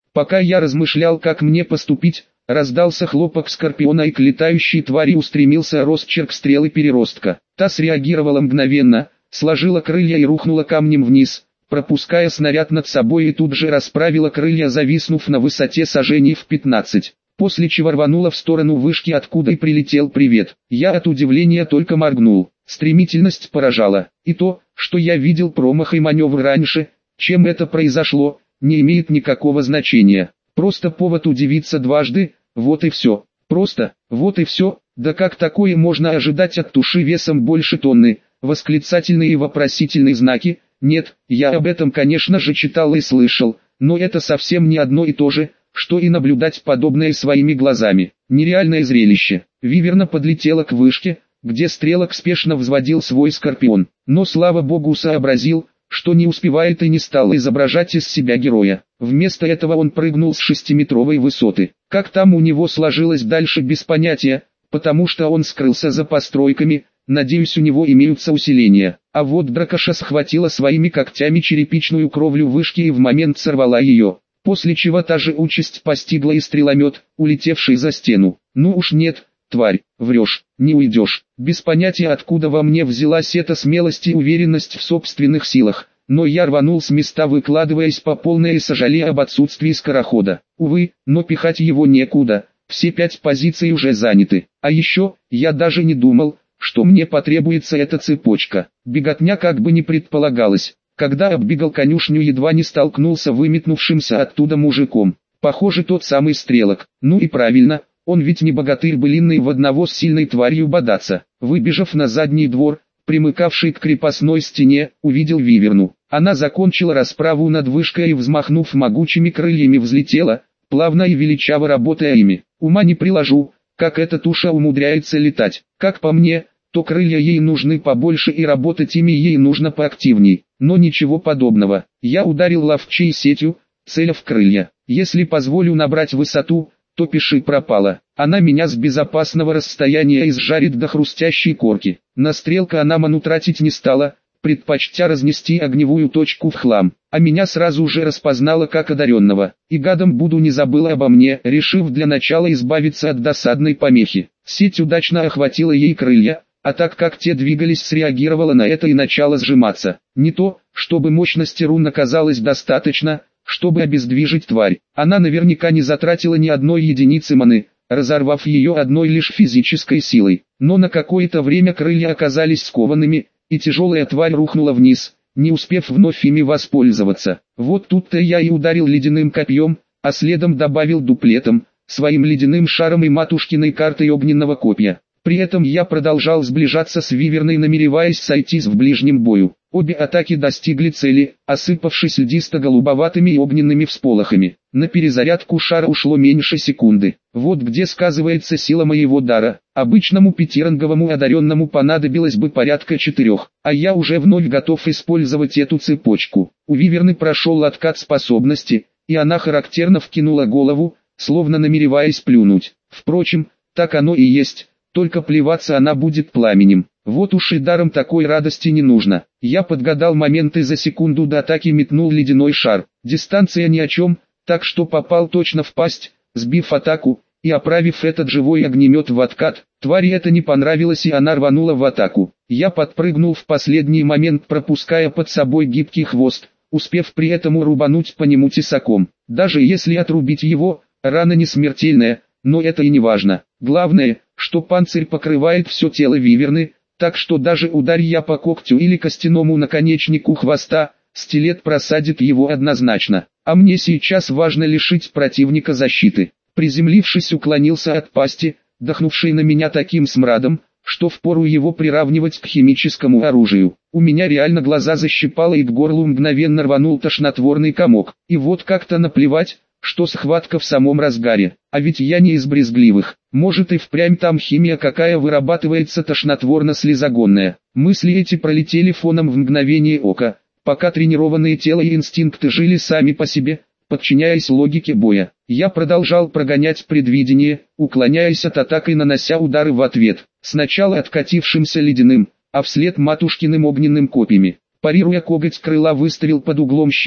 Пока я размышлял, как мне поступить, раздался хлопок скорпиона, и к летающей твари устремился росчерк стрелы переростка. Та среагировала мгновенно, сложила крылья и рухнула камнем вниз, пропуская снаряд над собой, и тут же расправила крылья, зависнув на высоте сажений в 15. После чего рванула в сторону вышки, откуда и прилетел привет. Я от удивления только моргнул. Стремительность поражала. И то, что я видел промах и маневр раньше, чем это произошло, не имеет никакого значения. Просто повод удивиться дважды, вот и все. Просто, вот и все. Да как такое можно ожидать от туши весом больше тонны? Восклицательные и вопросительные знаки. Нет, я об этом, конечно же, читал и слышал, но это совсем не одно и то же, что и наблюдать подобное своими глазами. Нереальное зрелище. Виверна подлетела к вышке, где стрелок спешно взводил свой скорпион, но слава богу сообразил, что не успевает, и не стал изображать из себя героя. Вместо этого он прыгнул с 6-метровой высоты. Как там у него сложилось дальше, без понятия, потому что он скрылся за постройками. Надеюсь, у него имеются усиления. А вот дракоша схватила своими когтями черепичную кровлю вышки и в момент сорвала ее. После чего та же участь постигла и стреломет, улетевший за стену. Ну уж нет, тварь, врешь, не уйдешь. Без понятия, откуда во мне взялась эта смелость и уверенность в собственных силах. Но я рванул с места, выкладываясь по полной, и сожалея об отсутствии скорохода. Увы, но пихать его некуда, все 5 позиций уже заняты. А еще, я даже не думал, что мне потребуется эта цепочка. Беготня как бы не предполагалось. Когда оббегал конюшню, едва не столкнулся выметнувшимся оттуда мужиком. Похоже, тот самый стрелок. Ну и правильно, он ведь не богатырь былинный в одного с сильной тварью бодаться. Выбежав на задний двор, примыкавший к крепостной стене, увидел виверну. Она закончила расправу над вышкой и, взмахнув могучими крыльями, взлетела, плавно и величаво работая ими. Ума не приложу, как эта туша умудряется летать. Как по мне, то крылья ей нужны побольше и работать ими ей нужно поактивней. Но ничего подобного. Я ударил ловчей сетью, целя в крылья. Если позволю набрать высоту, то пиши пропало. Она меня с безопасного расстояния изжарит до хрустящей корки. На стрелка она ману тратить не стала, предпочтя разнести огневую точку в хлам. А меня сразу же распознала как одаренного. И гадом буду не забыла обо мне, решив для начала избавиться от досадной помехи. Сеть удачно охватила ей крылья, а так как те двигались, среагировала на это и начала сжиматься. Не то, чтобы мощности рун оказалось достаточно, чтобы обездвижить тварь. Она наверняка не затратила ни одной единицы маны, разорвав ее одной лишь физической силой. Но на какое-то время крылья оказались скованными, и тяжелая тварь рухнула вниз, не успев вновь ими воспользоваться. Вот тут-то я и ударил ледяным копьем, а следом добавил дуплетом, своим ледяным шаром и матушкиной картой огненного копья. При этом я продолжал сближаться с виверной, намереваясь сойтись в ближнем бою. Обе атаки достигли цели, осыпавшись льдисто-голубоватыми и огненными всполохами. На перезарядку шара ушло меньше секунды. Вот где сказывается сила моего дара. Обычному пятиранговому одаренному понадобилось бы порядка 4, а я уже вновь готов использовать эту цепочку. У виверны прошел откат способности, и она характерно вкинула голову, словно намереваясь плюнуть. Впрочем, так оно и есть. Только плеваться она будет пламенем. Вот уж и даром такой радости не нужно. Я подгадал момент и за секунду до атаки метнул ледяной шар. Дистанция ни о чем, так что попал точно в пасть, сбив атаку и оправив этот живой огнемет в откат. Твари это не понравилось, и она рванула в атаку. Я подпрыгнул в последний момент, пропуская под собой гибкий хвост, успев при этом рубануть по нему тесаком. Даже если отрубить его, рана не смертельная, но это и не важно. Главное, что панцирь покрывает все тело виверны, так что даже ударь я по когтю или костяному наконечнику хвоста, стилет просадит его однозначно. А мне сейчас важно лишить противника защиты. Приземлившись, уклонился от пасти, дохнувшей на меня таким смрадом, что впору его приравнивать к химическому оружию. У меня реально глаза защипало, и к горлу мгновенно рванул тошнотворный комок. И вот как-то наплевать, что схватка в самом разгаре. А ведь я не из брезгливых. Может и впрямь там химия какая вырабатывается тошнотворно-слезогонная. Мысли эти пролетели фоном в мгновение ока, пока тренированные тело и инстинкты жили сами по себе, подчиняясь логике боя. Я продолжал прогонять предвидение, уклоняясь от атак и нанося удары в ответ. Сначала откатившимся ледяным, а вслед матушкиным огненным копьями. Парируя коготь крыла, выставил под углом щит,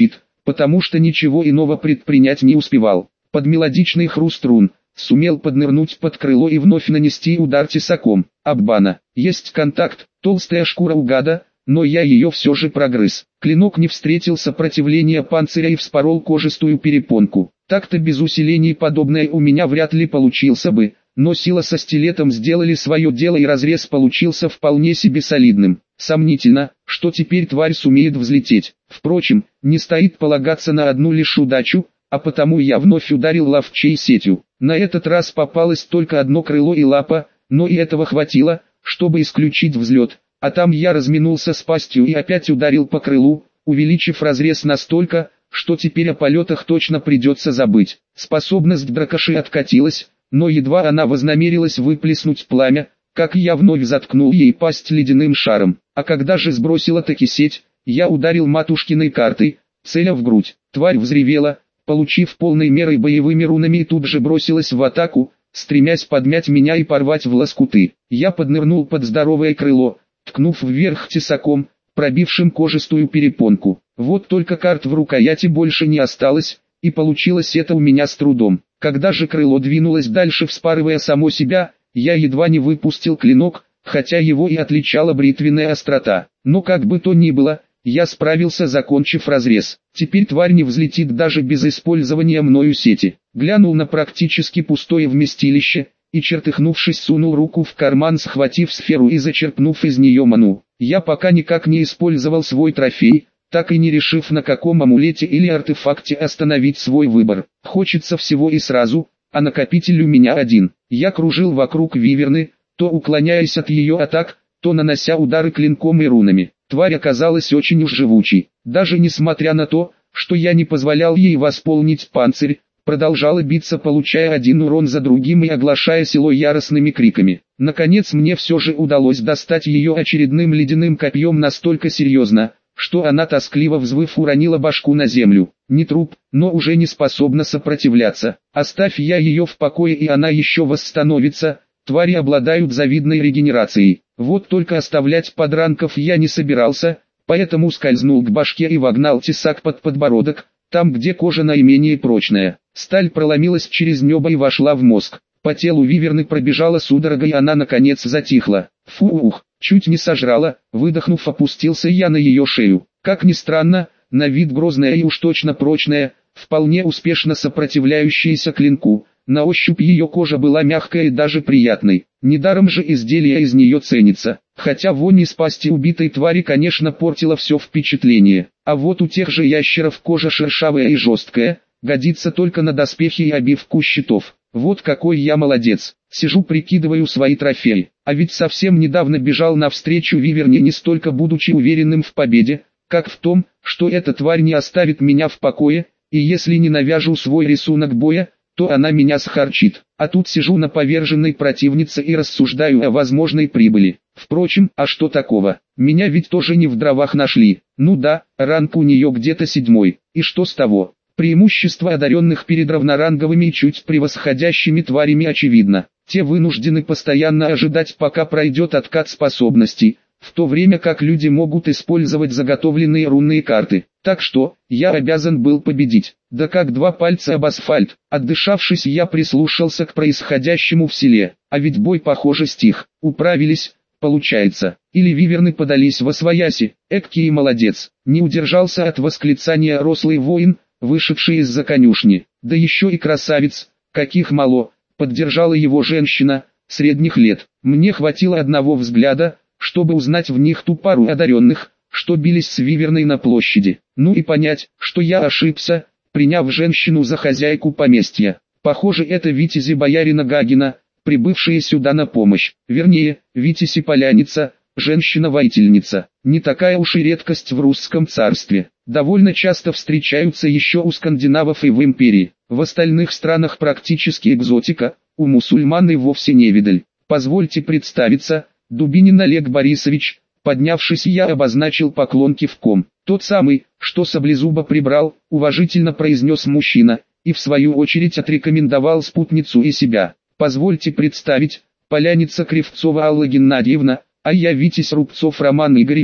потому что ничего иного предпринять не успевал. Под мелодичный хруст струн сумел поднырнуть под крыло и вновь нанести удар тесаком. Обмана. Есть контакт, толстая шкура у гада, но я ее все же прогрыз. Клинок не встретил сопротивления панциря и вспорол кожистую перепонку. Так-то без усилений подобное у меня вряд ли получился бы, но сила со стилетом сделали свое дело и разрез получился вполне себе солидным. Сомнительно, что теперь тварь сумеет взлететь. Впрочем, не стоит полагаться на одну лишь удачу, а потому я вновь ударил ловчей сетью. На этот раз попалось только одно крыло и лапа, но и этого хватило, чтобы исключить взлет. А там я разминулся с пастью и опять ударил по крылу, увеличив разрез настолько, что теперь о полетах точно придется забыть. Способность дракоши откатилась, но едва она вознамерилась выплеснуть пламя, как я вновь заткнул ей пасть ледяным шаром. А когда же сбросила таки сеть, я ударил матушкиной картой, целя в грудь. Тварь взревела, получив полной мерой боевыми рунами, и тут же бросилась в атаку, стремясь подмять меня и порвать в лоскуты. Я поднырнул под здоровое крыло, ткнув вверх тесаком, пробившим кожистую перепонку. Вот только карт в рукояти больше не осталось, и получилось это у меня с трудом. Когда же крыло двинулось дальше, вспарывая само себя, я едва не выпустил клинок, хотя его и отличала бритвенная острота. Но как бы то ни было, я справился, закончив разрез. Теперь тварь не взлетит даже без использования мною сети. Глянул на практически пустое вместилище, и чертыхнувшись сунул руку в карман, схватив сферу и зачерпнув из нее ману. Я пока никак не использовал свой трофей, так и не решив, на каком амулете или артефакте остановить свой выбор. Хочется всего и сразу, а накопитель у меня один. Я кружил вокруг виверны, то уклоняясь от ее атак, то нанося удары клинком и рунами. Тварь оказалась очень уж живучей. Даже несмотря на то, что я не позволял ей восполнить панцирь, продолжала биться, получая один урон за другим и оглашая село яростными криками. Наконец мне все же удалось достать ее очередным ледяным копьем настолько серьезно, что она, тоскливо взвыв, уронила башку на землю. Не труп, но уже не способна сопротивляться. Оставь я ее в покое, и она еще восстановится. Твари обладают завидной регенерацией. Вот только оставлять подранков я не собирался, поэтому скользнул к башке и вогнал тесак под подбородок, там где кожа наименее прочная. Сталь проломилась через небо и вошла в мозг. По телу виверны пробежала судорога, и она наконец затихла. Фух, чуть не сожрала. Выдохнув, опустился я на ее шею. Как ни странно, на вид грозная и уж точно прочная, вполне успешно сопротивляющаяся клинку. На ощупь ее кожа была мягкой и даже приятной. Недаром же изделие из нее ценится. Хотя вонь из пасти убитой твари, конечно, портила все впечатление. А вот у тех же ящеров кожа шершавая и жесткая, годится только на доспехи и обивку щитов. Вот какой я молодец. Сижу, прикидываю свои трофеи. А ведь совсем недавно бежал навстречу виверне, не столько будучи уверенным в победе, как в том, что эта тварь не оставит меня в покое, и если не навяжу свой рисунок боя, то она меня схарчит. А тут сижу на поверженной противнице и рассуждаю о возможной прибыли. Впрочем, а что такого? Меня ведь тоже не в дровах нашли. Ну да, ранг у нее где-то 7. И что с того? Преимущество одаренных перед равноранговыми и чуть превосходящими тварями очевидно. Те вынуждены постоянно ожидать, пока пройдет откат способностей, в то время как люди могут использовать заготовленные рунные карты. Так что, я обязан был победить. Да как два пальца об асфальт. Отдышавшись, я прислушался к происходящему в селе. А ведь бой, похоже, стих. Управились, получается. Или виверны подались восвояси. Эккий молодец. Не удержался от восклицания рослый воин, вышедший из-за конюшни. Да еще и красавец, каких мало. Поддержала его женщина, средних лет. Мне хватило одного взгляда, чтобы узнать в них ту пару одаренных, что бились с виверной на площади. Ну и понять, что я ошибся, приняв женщину за хозяйку поместья. Похоже, это витязи боярина Гагина, прибывшие сюда на помощь. Вернее, витязь и поляница, женщина-воительница. Не такая уж и редкость в русском царстве. Довольно часто встречаются еще у скандинавов и в империи. В остальных странах практически экзотика, у мусульман и вовсе невидаль. Позвольте представиться, Дубинин Олег Борисович. Поднявшись, я обозначил поклон кивком. Тот самый, что саблезуба прибрал, уважительно произнес мужчина, и в свою очередь отрекомендовал спутницу и себя. Позвольте представить, поляница Кривцова Алла Геннадьевна, а я витязь Рубцов Роман Игоревич,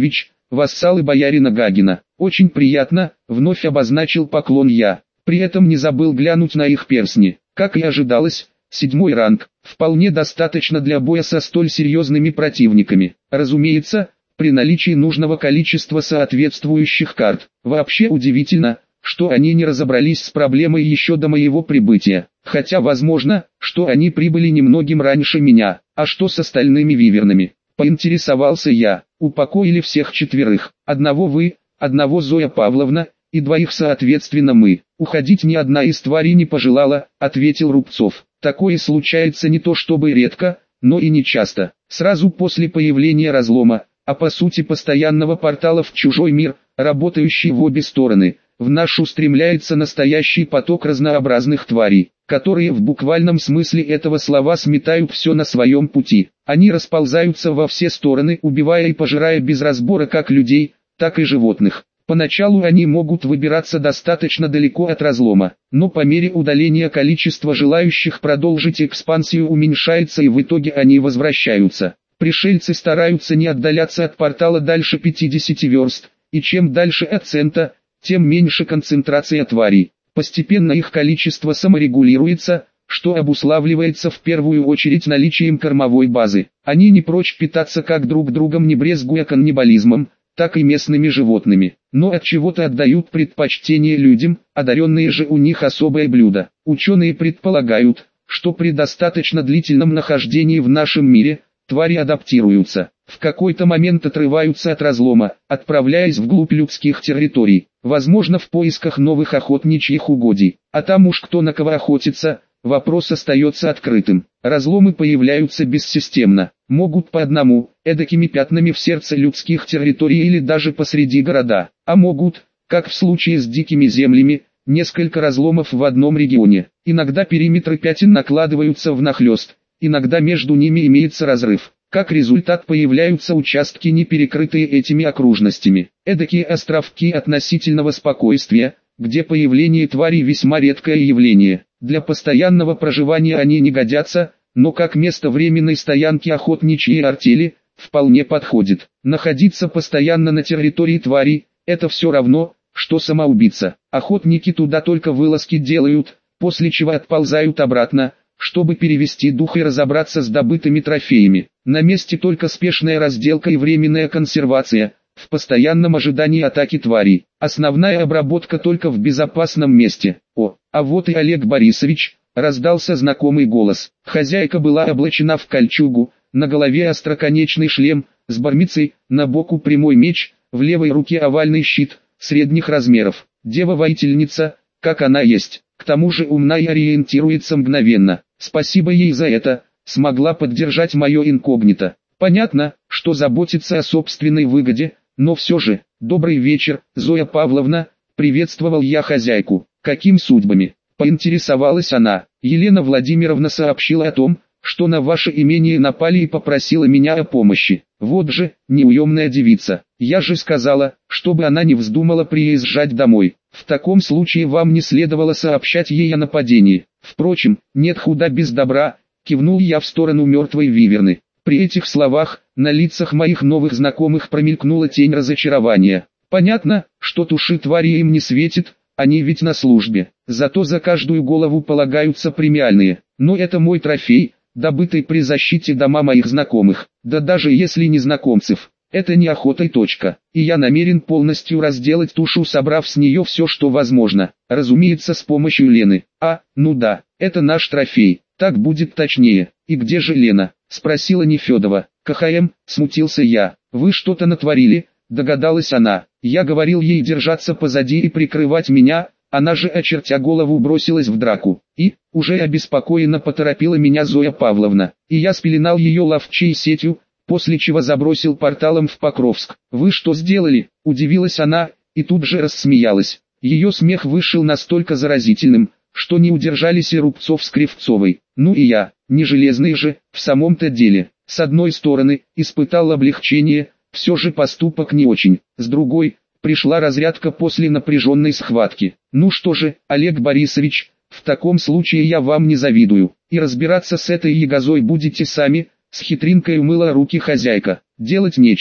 вассалы боярина Гагина. Очень приятно, вновь обозначил поклон я. При этом не забыл глянуть на их перстни. Как и ожидалось, 7-й ранг, вполне достаточно для боя со столь серьезными противниками. Разумеется, при наличии нужного количества соответствующих карт. Вообще удивительно, что они не разобрались с проблемой еще до моего прибытия. Хотя возможно, что они прибыли немногим раньше меня. А что с остальными вивернами? Поинтересовался я. Упокоили всех 4. Одного вы, одного Зоя Павловна, и 2 соответственно мы. Уходить ни одна из тварей не пожелала, ответил Рубцов. Такое случается не то чтобы редко, но и не часто. Сразу после появления разлома, а по сути постоянного портала в чужой мир, работающий в обе стороны, в наш устремляется настоящий поток разнообразных тварей, которые в буквальном смысле этого слова сметают все на своем пути. Они расползаются во все стороны, убивая и пожирая без разбора как людей, так и животных. Поначалу они могут выбираться достаточно далеко от разлома, но по мере удаления количество желающих продолжить экспансию уменьшается и в итоге они возвращаются. Пришельцы стараются не отдаляться от портала дальше 50 верст, и чем дальше от центра, тем меньше концентрация тварей. Постепенно их количество саморегулируется, что обуславливается в первую очередь наличием кормовой базы. Они не прочь питаться как друг другом, не брезгуя каннибализмом, так и местными животными, но от чего-то отдают предпочтение людям, одаренные же у них особое блюдо. Ученые предполагают, что при достаточно длительном нахождении в нашем мире, твари адаптируются, в какой-то момент отрываются от разлома, отправляясь вглубь людских территорий, возможно в поисках новых охотничьих угодий, а там уж кто на кого охотится, вопрос остается открытым. Разломы появляются бессистемно, могут по одному, эдакими пятнами в сердце людских территорий или даже посреди города, а могут, как в случае с дикими землями, несколько разломов в одном регионе. Иногда периметры пятен накладываются внахлёст, иногда между ними имеется разрыв. Как результат появляются участки, не перекрытые этими окружностями. Эдакие островки относительного спокойствия, где появление тварей весьма редкое явление. Для постоянного проживания они не годятся, но как место временной стоянки охотничьей артели, вполне подходит. Находиться постоянно на территории тварей – это все равно, что самоубийца. Охотники туда только вылазки делают, после чего отползают обратно, чтобы перевести дух и разобраться с добытыми трофеями. На месте только спешная разделка и временная консервация, в постоянном ожидании атаки тварей. Основная обработка только в безопасном месте. О, а вот и Олег Борисович, раздался знакомый голос. Хозяйка была облачена в кольчугу, на голове остроконечный шлем, с бармицей, на боку прямой меч, в левой руке овальный щит, средних размеров. Дева-воительница, как она есть, к тому же умна и ориентируется мгновенно. Спасибо ей за это, смогла поддержать мое инкогнито. Понятно, что заботится о собственной выгоде, но все же, добрый вечер, Зоя Павловна, приветствовал я хозяйку. Каким судьбами? Поинтересовалась она. Елена Владимировна сообщила о том, что на ваше имение напали и попросила меня о помощи. Вот же, неуемная девица. Я же сказала, чтобы она не вздумала приезжать домой. В таком случае вам не следовало сообщать ей о нападении. Впрочем, нет худа без добра, кивнул я в сторону мертвой виверны. При этих словах, на лицах моих новых знакомых промелькнула тень разочарования. Понятно, что туши твари им не светит, они ведь на службе. Зато за каждую голову полагаются премиальные. Но это мой трофей, добытый при защите дома моих знакомых. Да даже если незнакомцев, это не охота и точка. И я намерен полностью разделать тушу, собрав с нее все, что возможно. Разумеется, с помощью Лены. Ну да, это наш трофей. Так будет точнее. И где же Лена? Спросила Нефедова. КХМ, смутился я. Вы что-то натворили? Догадалась она. Я говорил ей держаться позади и прикрывать меня, она же, очертя голову, бросилась в драку. И, уже обеспокоенно поторопила меня Зоя Павловна. И я спеленал ее ловчей сетью, после чего забросил порталом в Покровск. Вы что сделали? Удивилась она, и тут же рассмеялась. Ее смех вышел настолько заразительным, что не удержались и Рубцов с Кривцовой. Ну и я, не железный же, в самом-то деле. С одной стороны, испытал облегчение, все же поступок не очень. С другой, пришла разрядка после напряженной схватки. Ну что же, Олег Борисович, в таком случае я вам не завидую. И разбираться с этой ягозой будете сами, с хитринкой умыла руки хозяйка. Делать нечего.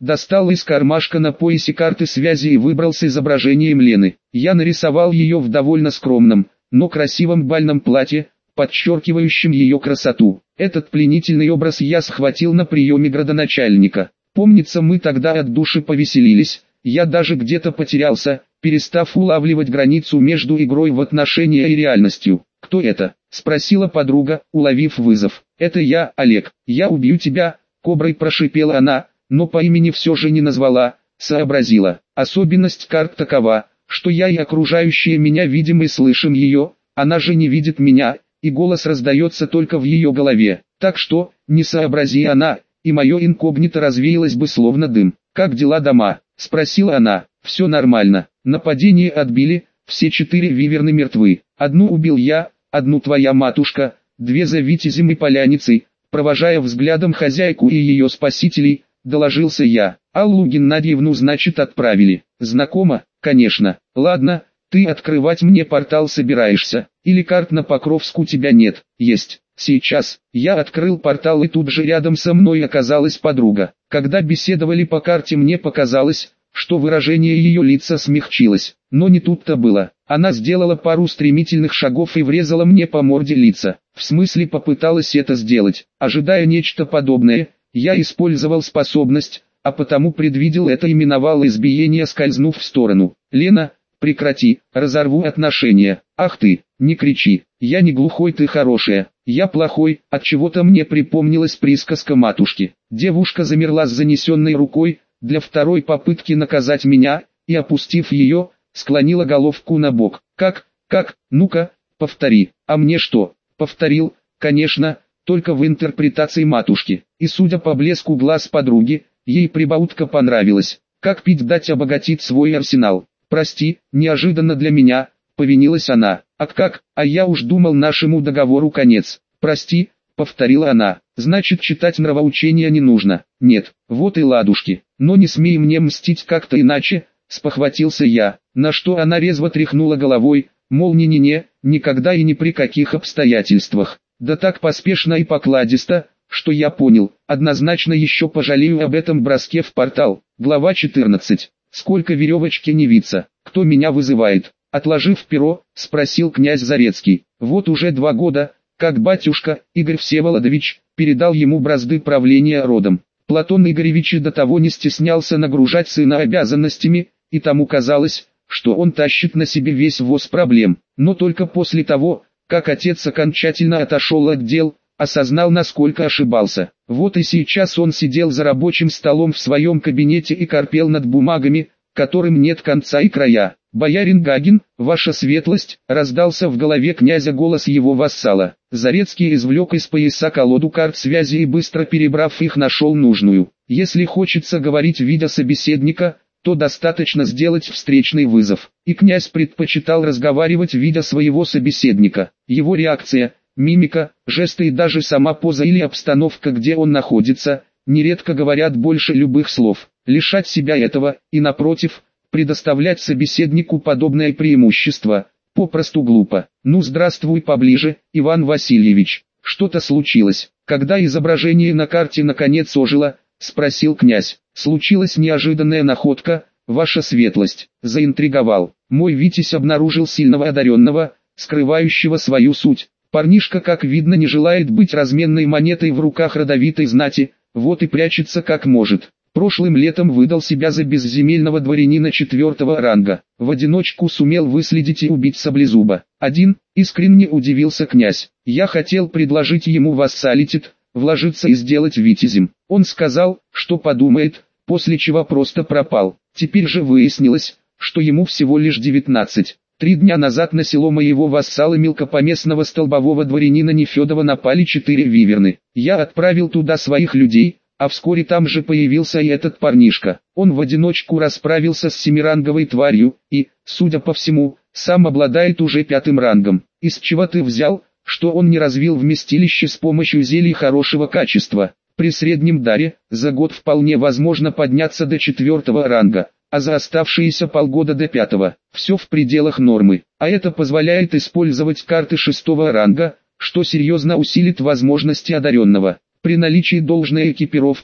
достал из кармашка на поясе карты связи и выбрал с изображением Лены. Я нарисовал ее в довольно скромном, но красивом бальном платье, подчеркивающем ее красоту. Этот пленительный образ я схватил на приеме градоначальника. Помнится, мы тогда от души повеселились, я даже где-то потерялся, перестав улавливать границу между игрой в отношения и реальностью. «Кто это?» – спросила подруга, уловив вызов. «Это я, Олег. Я убью тебя», – коброй прошипела она, но по имени все же не назвала, сообразила. Особенность карт такова, что я и окружающие меня видим и слышим ее, она же не видит меня, и голос раздается только в ее голове. Так что, не сообрази она, и мое инкогнито развеялось бы словно дым. «Как дела дома?» – спросила она. «Все нормально. Нападение отбили, все 4 виверны мертвы. Одну убил я, одну твоя матушка, 2 за Витязем и Поляницей». Провожая взглядом хозяйку и ее спасителей, доложился я. «Аллу Геннадьевну, значит, отправили. Знакомо? Конечно. Ладно, ты открывать мне портал собираешься? Или карт на Покровск у тебя нет?» «Есть. Сейчас». Я открыл портал, и тут же рядом со мной оказалась подруга. Когда беседовали по карте, мне показалось, что выражение ее лица смягчилось. Но не тут-то было. Она сделала пару стремительных шагов и врезала мне по морде лица. В смысле, попыталась это сделать. Ожидая нечто подобное, я использовал способность, а потому предвидел это и миновал избиение, скользнув в сторону. «Лена, прекрати, разорву отношения». «Ах ты, не кричи, я не глухой, ты хорошая, я плохой». Отчего-то мне припомнилась присказка матушки. Девушка замерла с занесенной рукой, для второй попытки наказать меня, и, опустив ее, склонила головку на бок. «Как, ну-ка, повтори». «А мне что?» «Повторил, конечно, только в интерпретации матушки». И судя по блеску глаз подруги, ей прибаутка понравилась. «Как пить дать обогатить свой арсенал». «Прости, неожиданно для меня», — повинилась она. «А как? А я уж думал, нашему договору конец». «Прости», — повторила она. «Значит, читать нравоучения не нужно». «Нет, вот и ладушки. Но не смей мне мстить как-то иначе», — спохватился я. На что она резво тряхнула головой, мол, не-не-не, никогда и ни при каких обстоятельствах. Да так поспешно и покладисто, что я понял, однозначно еще пожалею об этом броске в портал. Глава 14. «Сколько веревочки не виться? Кто меня вызывает?» Отложив перо, спросил князь Зарецкий. «Вот уже 2 года, как батюшка, Игорь Всеволодович, передал ему бразды правления родом. Платон Игоревич и до того не стеснялся нагружать сына обязанностями, и тому казалось, что он тащит на себе весь воз проблем. Но только после того, как отец окончательно отошел от дел, осознал, насколько ошибался. Вот и сейчас он сидел за рабочим столом в своем кабинете и корпел над бумагами, которым нет конца и края. «Боярин Гагин, ваша светлость», — раздался в голове князя голос его вассала. Зарецкий извлек из пояса колоду карт связи и, быстро перебрав их, нашел нужную. Если хочется говорить видя собеседника, то достаточно сделать встречный вызов. И князь предпочитал разговаривать видя своего собеседника. Его реакция, мимика, жесты и даже сама поза или обстановка, где он находится, нередко говорят больше любых слов. Лишать себя этого, и напротив, предоставлять собеседнику подобное преимущество, попросту глупо. «Ну здравствуй поближе, Иван Васильевич. Что-то случилось?» Когда изображение на карте наконец ожило, спросил князь. «Случилась неожиданная находка, ваша светлость». Заинтриговал. «Мой Витязь обнаружил сильного одаренного, скрывающего свою суть. Парнишка, как видно, не желает быть разменной монетой в руках родовитой знати, вот и прячется как может. Прошлым летом выдал себя за безземельного дворянина 4-го ранга. В одиночку сумел выследить и убить Саблезуба. Один, искренне удивился князь. Я хотел предложить ему вассалитет, вложиться и сделать витязем. Он сказал, что подумает, после чего просто пропал. Теперь же выяснилось, что ему всего лишь 19. 3 дня назад на село моего вассала мелкопоместного столбового дворянина Нефедова напали 4 виверны. Я отправил туда своих людей, а вскоре там же появился и этот парнишка. Он в одиночку расправился с 7-ранговой тварью, и, судя по всему, сам обладает уже 5-м рангом. Из чего ты взял, что он не развил вместилище с помощью зелий хорошего качества? При среднем даре, за год вполне возможно подняться до 4-го ранга, а за оставшиеся полгода до 5-го. Все в пределах нормы, а это позволяет использовать карты 6-го ранга, что серьезно усилит возможности одаренного. При наличии должной экипировки,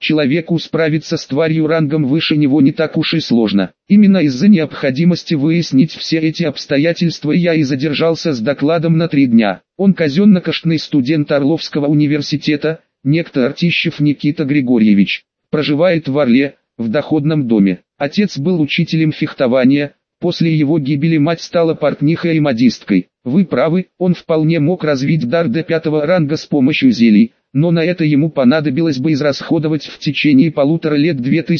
Человеку справиться с тварью рангом выше него не так уж и сложно. Именно из-за необходимости выяснить все эти обстоятельства я и задержался с докладом на 3 дня. Он казенно-каштный студент Орловского университета, некто Артищев Никита Григорьевич. Проживает в Орле, в доходном доме. Отец был учителем фехтования, после его гибели мать стала портнихой и модисткой. Вы правы, он вполне мог развить дар до 5-го ранга с помощью зелий, но на это ему понадобилось бы израсходовать в течение 1,5 лет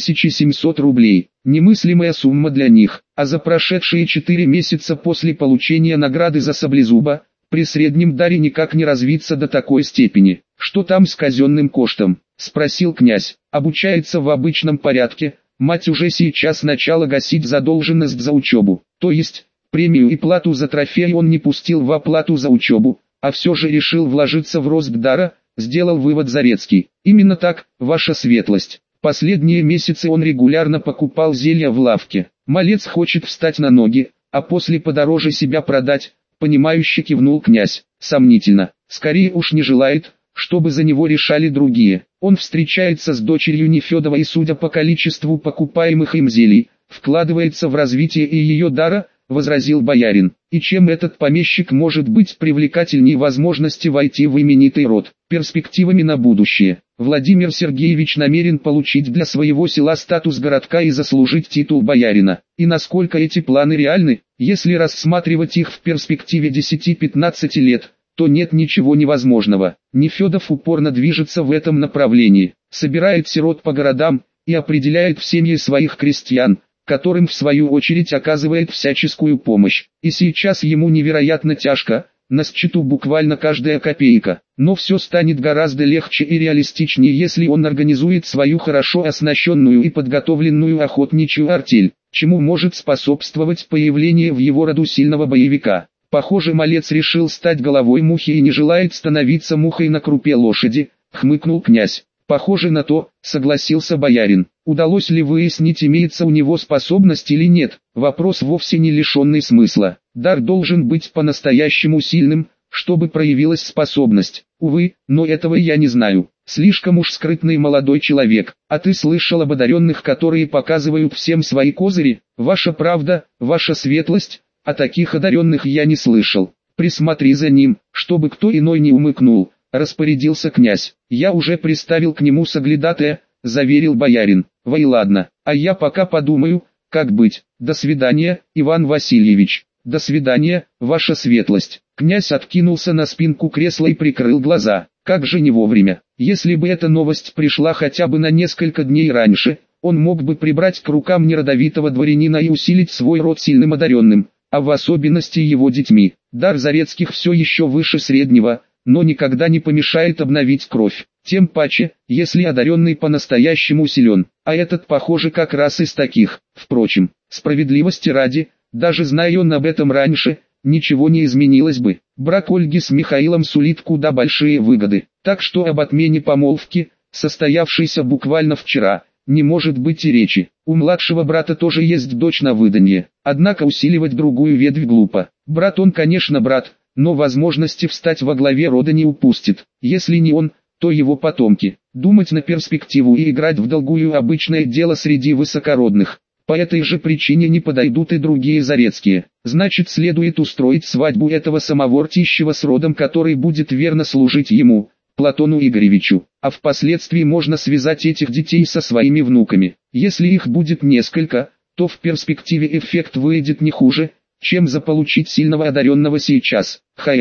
2700 рублей. Немыслимая сумма для них, а за прошедшие 4 месяца после получения награды за Саблезуба, при среднем даре никак не развиться до такой степени. Что там с казенным коштом? Спросил князь. Обучается в обычном порядке, мать уже сейчас начала гасить задолженность за учебу. То есть, премию и плату за трофей он не пустил в оплату за учебу, а все же решил вложиться в рост дара, сделал вывод Зарецкий. Именно так, ваша светлость. Последние месяцы он регулярно покупал зелья в лавке. Малец хочет встать на ноги, а после подороже себя продать, понимающе кивнул князь. Сомнительно, скорее уж не желает, чтобы за него решали другие. Он встречается с дочерью Нефедова и, судя по количеству покупаемых им зелий, вкладывается в развитие и ее дара, возразил боярин. И чем этот помещик может быть привлекательней возможности войти в именитый род? Перспективами на будущее. Владимир Сергеевич намерен получить для своего села статус городка и заслужить титул боярина. И насколько эти планы реальны, если рассматривать их в перспективе 10-15 лет, то нет ничего невозможного. Нефедов упорно движется в этом направлении, собирает сирот по городам и определяет в семьи своих крестьян, которым в свою очередь оказывает всяческую помощь. И сейчас ему невероятно тяжко, на счету буквально каждая копейка. Но все станет гораздо легче и реалистичнее, если он организует свою хорошо оснащенную и подготовленную охотничью артель, чему может способствовать появление в его роду сильного боевика. Похоже, малец решил стать головой мухи и не желает становиться мухой на крупе лошади, хмыкнул князь. Похоже на то, согласился боярин. Удалось ли выяснить, имеется у него способность или нет? Вопрос вовсе не лишенный смысла. Дар должен быть по-настоящему сильным, чтобы проявилась способность. Увы, но этого я не знаю. Слишком уж скрытный молодой человек. А ты слышал об одаренных, которые показывают всем свои козыри? Ваша правда, ваша светлость? О таких одаренных я не слышал. Присмотри за ним, чтобы кто иной не умыкнул, распорядился князь. Я уже приставил к нему соглядатая, заверил боярин. Вай ладно, а я пока подумаю, как быть. До свидания, Иван Васильевич. До свидания, ваша светлость. Князь откинулся на спинку кресла и прикрыл глаза. Как же не вовремя. Если бы эта новость пришла хотя бы на несколько дней раньше, он мог бы прибрать к рукам неродовитого дворянина и усилить свой род сильным одаренным, а в особенности его детьми. Дар Зарецких все еще выше среднего, но никогда не помешает обновить кровь. Тем паче, если одаренный по-настоящему силен, а этот похоже как раз из таких. Впрочем, справедливости ради, даже зная он об этом раньше, ничего не изменилось бы. Брак Ольги с Михаилом сулит куда большие выгоды, так что об отмене помолвки, состоявшейся буквально вчера, не может быть и речи. У младшего брата тоже есть дочь на выданье, однако усиливать другую ветвь глупо. Брат он, конечно, брат, но возможности встать во главе рода не упустит. Если не он, то его потомки. Думать на перспективу и играть в долгую обычное дело среди высокородных. По этой же причине не подойдут и другие Зарецкие. Значит, следует устроить свадьбу этого самого Ртищева с родом, который будет верно служить ему, Платону Игоревичу, а впоследствии можно связать этих детей со своими внуками. Если их будет несколько, то в перспективе эффект выйдет не хуже, чем заполучить сильного одаренного сейчас.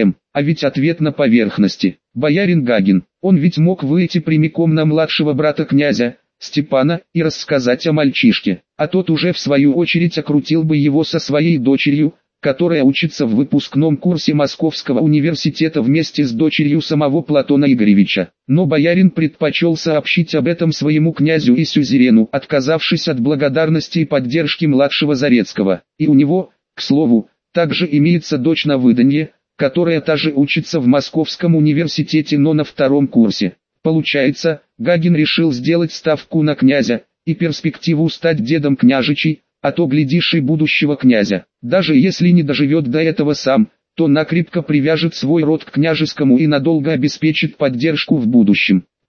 А ведь ответ на поверхности. Боярин Гагин, он ведь мог выйти прямиком на младшего брата князя, Степана, и рассказать о мальчишке, а тот уже в свою очередь окрутил бы его со своей дочерью, которая учится в выпускном курсе Московского университета вместе с дочерью самого Платона Игоревича. Но боярин предпочел сообщить об этом своему князю и сюзерену, отказавшись от благодарности и поддержки младшего Зарецкого. И у него, к слову, также имеется дочь на выданье, которая также учится в Московском университете, но на 2-м курсе. Получается, Гагин решил сделать ставку на князя, и перспективу стать дедом княжичей, а то глядишь и будущего князя. Даже если не доживет до этого сам, то накрепко привяжет свой род к княжескому и надолго обеспечит поддержку в будущем.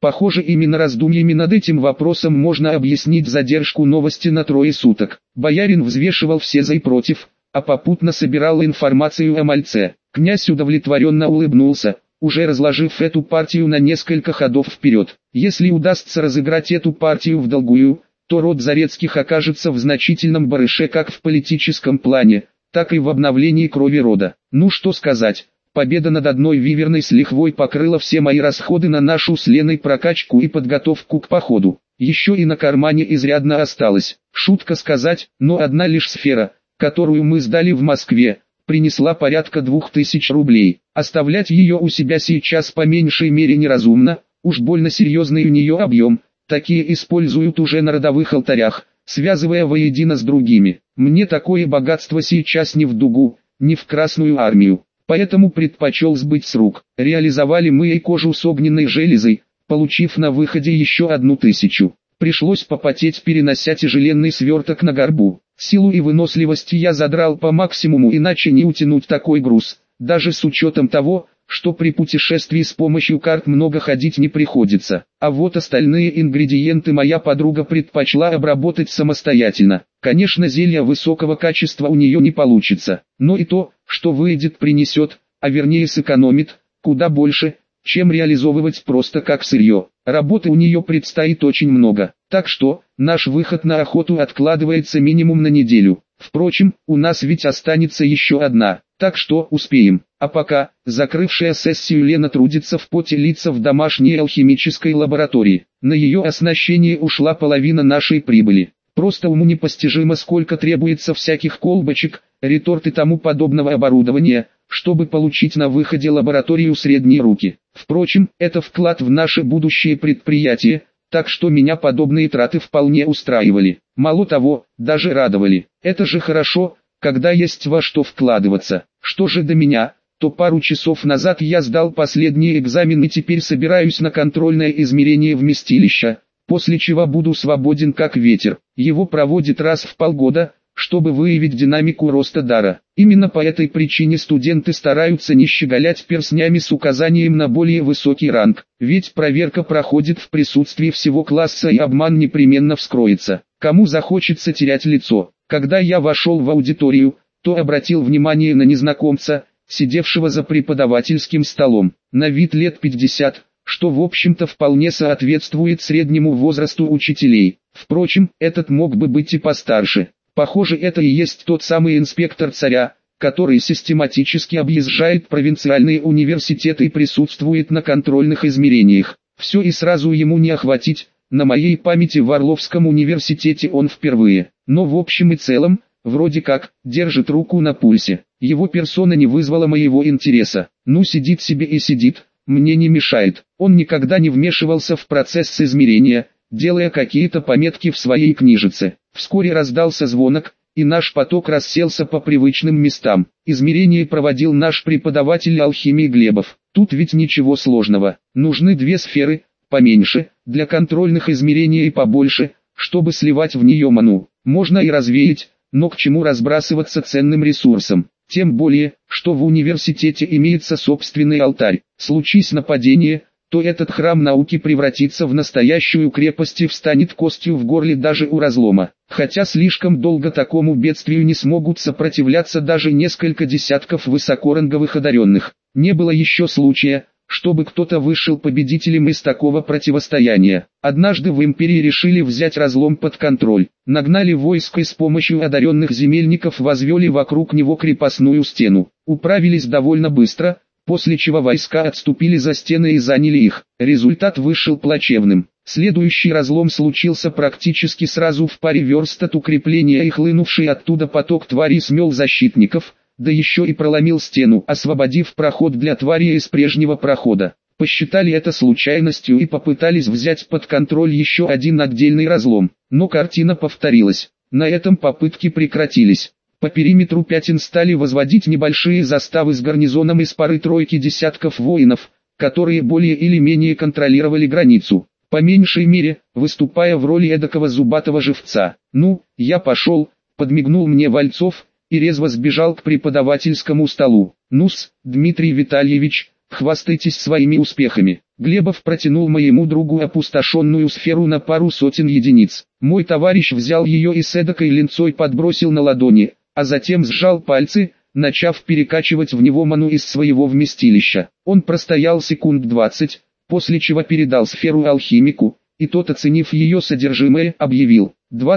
Похоже, именно раздумьями над этим вопросом можно объяснить задержку новости на 3 суток. Боярин взвешивал все за и против, а попутно собирал информацию о мальце. Князь удовлетворенно улыбнулся, уже разложив эту партию на несколько ходов вперед. Если удастся разыграть эту партию вдолгую, то род Зарецких окажется в значительном барыше как в политическом плане, так и в обновлении крови рода. Ну что сказать, победа над одной виверной с лихвой покрыла все мои расходы на нашу с Леной прокачку и подготовку к походу. Еще и на кармане изрядно осталось. Шутка сказать, но одна лишь сфера, которую мы сдали в Москве, принесла порядка 2000 рублей. Оставлять ее у себя сейчас по меньшей мере неразумно, уж больно серьезный у нее объем. Такие используют уже на родовых алтарях, связывая воедино с другими. Мне такое богатство сейчас не в дугу, не в Красную армию, поэтому предпочел сбыть с рук. Реализовали мы и кожу с огненной железой, получив на выходе еще 1000. Пришлось попотеть, перенося тяжеленный сверток на горбу. Силу и выносливость я задрал по максимуму, иначе не утянуть такой груз, даже с учетом того, что при путешествии с помощью карт много ходить не приходится. А вот остальные ингредиенты моя подруга предпочла обработать самостоятельно. Конечно, зелья высокого качества у нее не получится, но и то, что выйдет, принесет, а вернее сэкономит, куда больше, чем реализовывать просто как сырье. Работы у нее предстоит очень много, так что, наш выход на охоту откладывается минимум на неделю. Впрочем, у нас ведь останется еще одна, так что успеем. А пока, закрывшая сессию Лена трудится в поте лица в домашней алхимической лаборатории. На ее оснащение ушла половина нашей прибыли. Просто уму непостижимо, сколько требуется всяких колбочек, реторт и тому подобного оборудования, чтобы получить на выходе лабораторию средние руки. Впрочем, это вклад в наше будущее предприятие, так что меня подобные траты вполне устраивали. Мало того, даже радовали. Это же хорошо, когда есть во что вкладываться. Что же до меня, то пару часов назад я сдал последний экзамен и теперь собираюсь на контрольное измерение вместилища, после чего буду свободен как ветер. Его проводят раз в полгода, чтобы выявить динамику роста дара. Именно по этой причине студенты стараются не щеголять перстнями с указанием на более высокий ранг, ведь проверка проходит в присутствии всего класса и обман непременно вскроется. Кому захочется терять лицо? Когда я вошел в аудиторию, то обратил внимание на незнакомца, сидевшего за преподавательским столом. На вид лет 50, что в общем-то вполне соответствует среднему возрасту учителей. Впрочем, этот мог бы быть и постарше. Похоже, это и есть тот самый инспектор царя, который систематически объезжает провинциальные университеты и присутствует на контрольных измерениях. Все и сразу ему не охватить, на моей памяти в Орловском университете он впервые. Но в общем и целом, вроде как, держит руку на пульсе. Его персона не вызвала моего интереса. Ну сидит себе и сидит, мне не мешает. Он никогда не вмешивался в процесс измерения, делая какие-то пометки в своей книжице. Вскоре раздался звонок, и наш поток расселся по привычным местам. Измерение проводил наш преподаватель алхимии Глебов. Тут ведь ничего сложного. Нужны 2 сферы, поменьше, для контрольных измерений и побольше, чтобы сливать в нее ману. Можно и развеять, но к чему разбрасываться ценным ресурсом? Тем более, что в университете имеется собственный алтарь. Случись нападение, то этот храм науки превратится в настоящую крепость и встанет костью в горле даже у разлома. Хотя слишком долго такому бедствию не смогут сопротивляться даже несколько десятков высокоранговых одаренных. Не было еще случая, чтобы кто-то вышел победителем из такого противостояния. Однажды в империи решили взять разлом под контроль. Нагнали войско и с помощью одаренных земельников возвели вокруг него крепостную стену. Управились довольно быстро, после чего войска отступили за стены и заняли их. Результат вышел плачевным. Следующий разлом случился практически сразу в паре верст от укрепления, и хлынувший оттуда поток тварей смел защитников, да еще и проломил стену, освободив проход для твари из прежнего прохода. Посчитали это случайностью и попытались взять под контроль еще один отдельный разлом, но картина повторилась. На этом попытки прекратились. По периметру пятен стали возводить небольшие заставы с гарнизоном из пары-тройки десятков воинов, которые более или менее контролировали границу, по меньшей мере, выступая в роли эдакого зубатого живца. «Ну, я пошел», — подмигнул мне Вальцов, и резво сбежал к преподавательскому столу. «Ну-с, Дмитрий Витальевич, хвастайтесь своими успехами. Глебов протянул моему другу опустошенную сферу на пару сотен единиц. Мой товарищ взял ее и с эдакой линцой подбросил на ладони, а затем сжал пальцы, начав перекачивать в него ману из своего вместилища. Он простоял секунд 20, после чего передал сферу алхимику, и тот, оценив ее содержимое, объявил: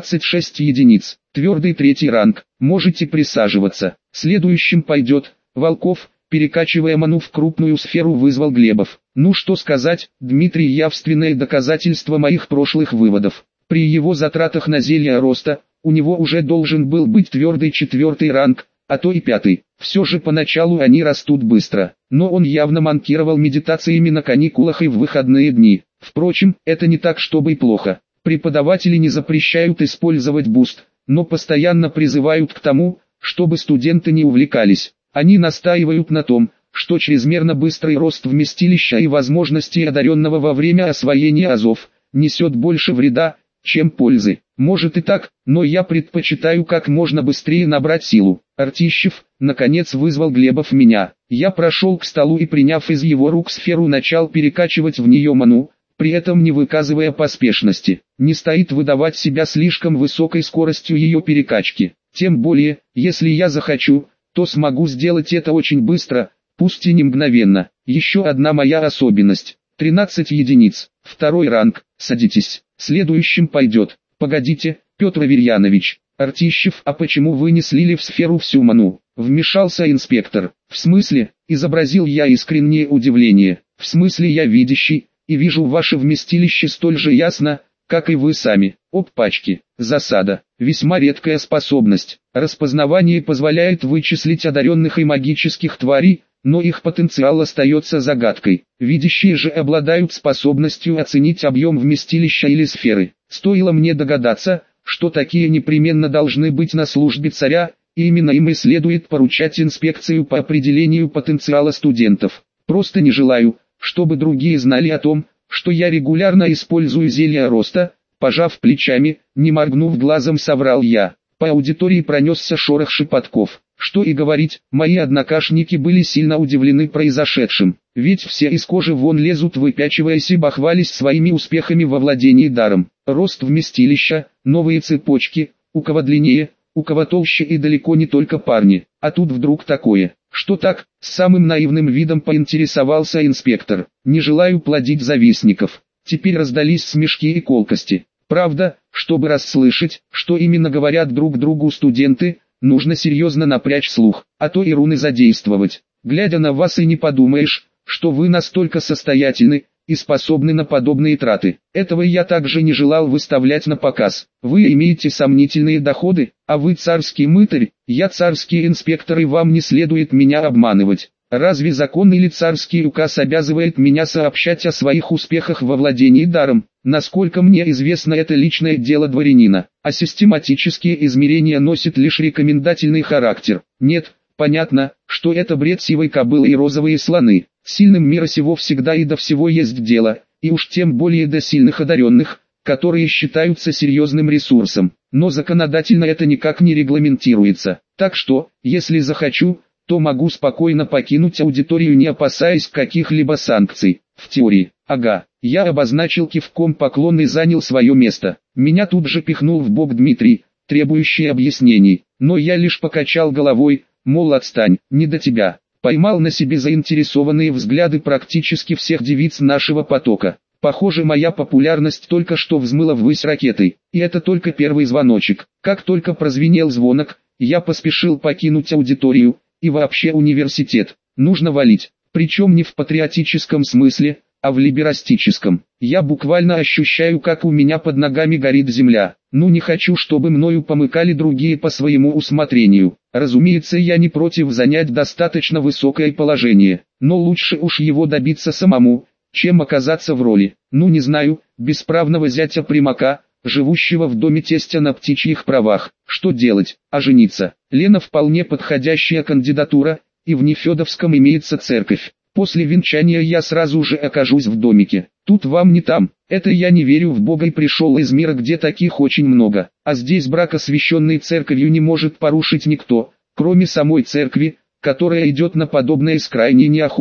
26 единиц, твердый 3 ранг, можете присаживаться. Следующим пойдет Волков. Перекачивая ману в крупную сферу, вызвал Глебов. Ну что сказать, Дмитрий явственное доказательство моих прошлых выводов. При его затратах на зелья роста, у него уже должен был быть твердый 4 ранг, а то и 5. Все же поначалу они растут быстро, но он явно манкировал медитациями на каникулах и в выходные дни. Впрочем, это не так чтобы и плохо. Преподаватели не запрещают использовать буст, но постоянно призывают к тому, чтобы студенты не увлекались. Они настаивают на том, что чрезмерно быстрый рост вместилища и возможностей одаренного во время освоения азов несет больше вреда, чем пользы. Может и так, но я предпочитаю как можно быстрее набрать силу. Артищев, наконец, вызвал Глебов меня. Я прошел к столу и, приняв из его рук сферу, начал перекачивать в нее ману, при этом не выказывая поспешности. Не стоит выдавать себя слишком высокой скоростью ее перекачки. Тем более, если я захочу, то смогу сделать это очень быстро, пусть и не мгновенно. Еще одна моя особенность. 13 единиц, 2 ранг, садитесь. Следующим пойдет. Погодите, Петр Аверьянович. Артищев, а почему вы не слили в сферу всю ману? Вмешался инспектор. В смысле? Изобразил я искреннее удивление. В смысле, я видящий, и вижу ваше вместилище столь же ясно, как и вы сами. Опачки. Засада. Весьма редкая способность. Распознавание позволяет вычислить одаренных и магических тварей, но их потенциал остается загадкой. Видящие же обладают способностью оценить объем вместилища или сферы. Стоило мне догадаться, что такие непременно должны быть на службе царя, и именно им и следует поручать инспекцию по определению потенциала студентов. Просто не желаю, чтобы другие знали о том, что я регулярно использую зелья роста. Пожав плечами, не моргнув глазом, соврал я. По аудитории пронесся шорох шепотков. Что и говорить, мои однокашники были сильно удивлены произошедшим. Ведь все из кожи вон лезут, выпячиваясь и бахвались своими успехами во владении даром. Рост вместилища, новые цепочки, у кого длиннее, у кого толще, и далеко не только парни. А тут вдруг такое. Что так? С самым наивным видом поинтересовался инспектор. Не желаю плодить завистников. Теперь раздались смешки и колкости. Правда, чтобы расслышать, что именно говорят друг другу студенты, нужно серьезно напрячь слух, а то и руны задействовать. Глядя на вас и не подумаешь, что вы настолько состоятельны и способны на подобные траты. Этого я также не желал выставлять на показ. Вы имеете сомнительные доходы, а вы царский мытарь, я царский инспектор, и вам не следует меня обманывать. Разве закон или царский указ обязывает меня сообщать о своих успехах во владении даром? Насколько мне известно, это личное дело дворянина, а систематические измерения носят лишь рекомендательный характер. Нет, понятно, что это бред сивой кобылы и розовые слоны. Сильным мира сего всегда и до всего есть дело, и уж тем более до сильных одаренных, которые считаются серьезным ресурсом. Но законодательно это никак не регламентируется. Так что, если захочу, то могу спокойно покинуть аудиторию, не опасаясь каких-либо санкций. В теории. Ага. Я обозначил кивком поклон и занял свое место. Меня тут же пихнул в бок Дмитрий, требующий объяснений. Но я лишь покачал головой, мол, отстань, не до тебя. Поймал на себе заинтересованные взгляды практически всех девиц нашего потока. Похоже, моя популярность только что взмыла ввысь ракетой. И это только первый звоночек. Как только прозвенел звонок, я поспешил покинуть аудиторию. И вообще университет, нужно валить, причем не в патриотическом смысле, а в либерастическом. Я буквально ощущаю, как у меня под ногами горит земля. Ну, не хочу, чтобы мною помыкали другие по своему усмотрению. Разумеется, я не против занять достаточно высокое положение, но лучше уж его добиться самому, чем оказаться в роли, ну не знаю, бесправного зятя-примака, живущего в доме тестя на птичьих правах. Что делать? А жениться? Лена вполне подходящая кандидатура, и в Нефедовском имеется церковь. После венчания я сразу же окажусь в домике. Тут вам не там. Это я не верю в Бога и пришел из мира, где таких очень много. А здесь брак, освященный церковью, не может порушить никто, кроме самой церкви, которая идет на подобное с крайней неохотой.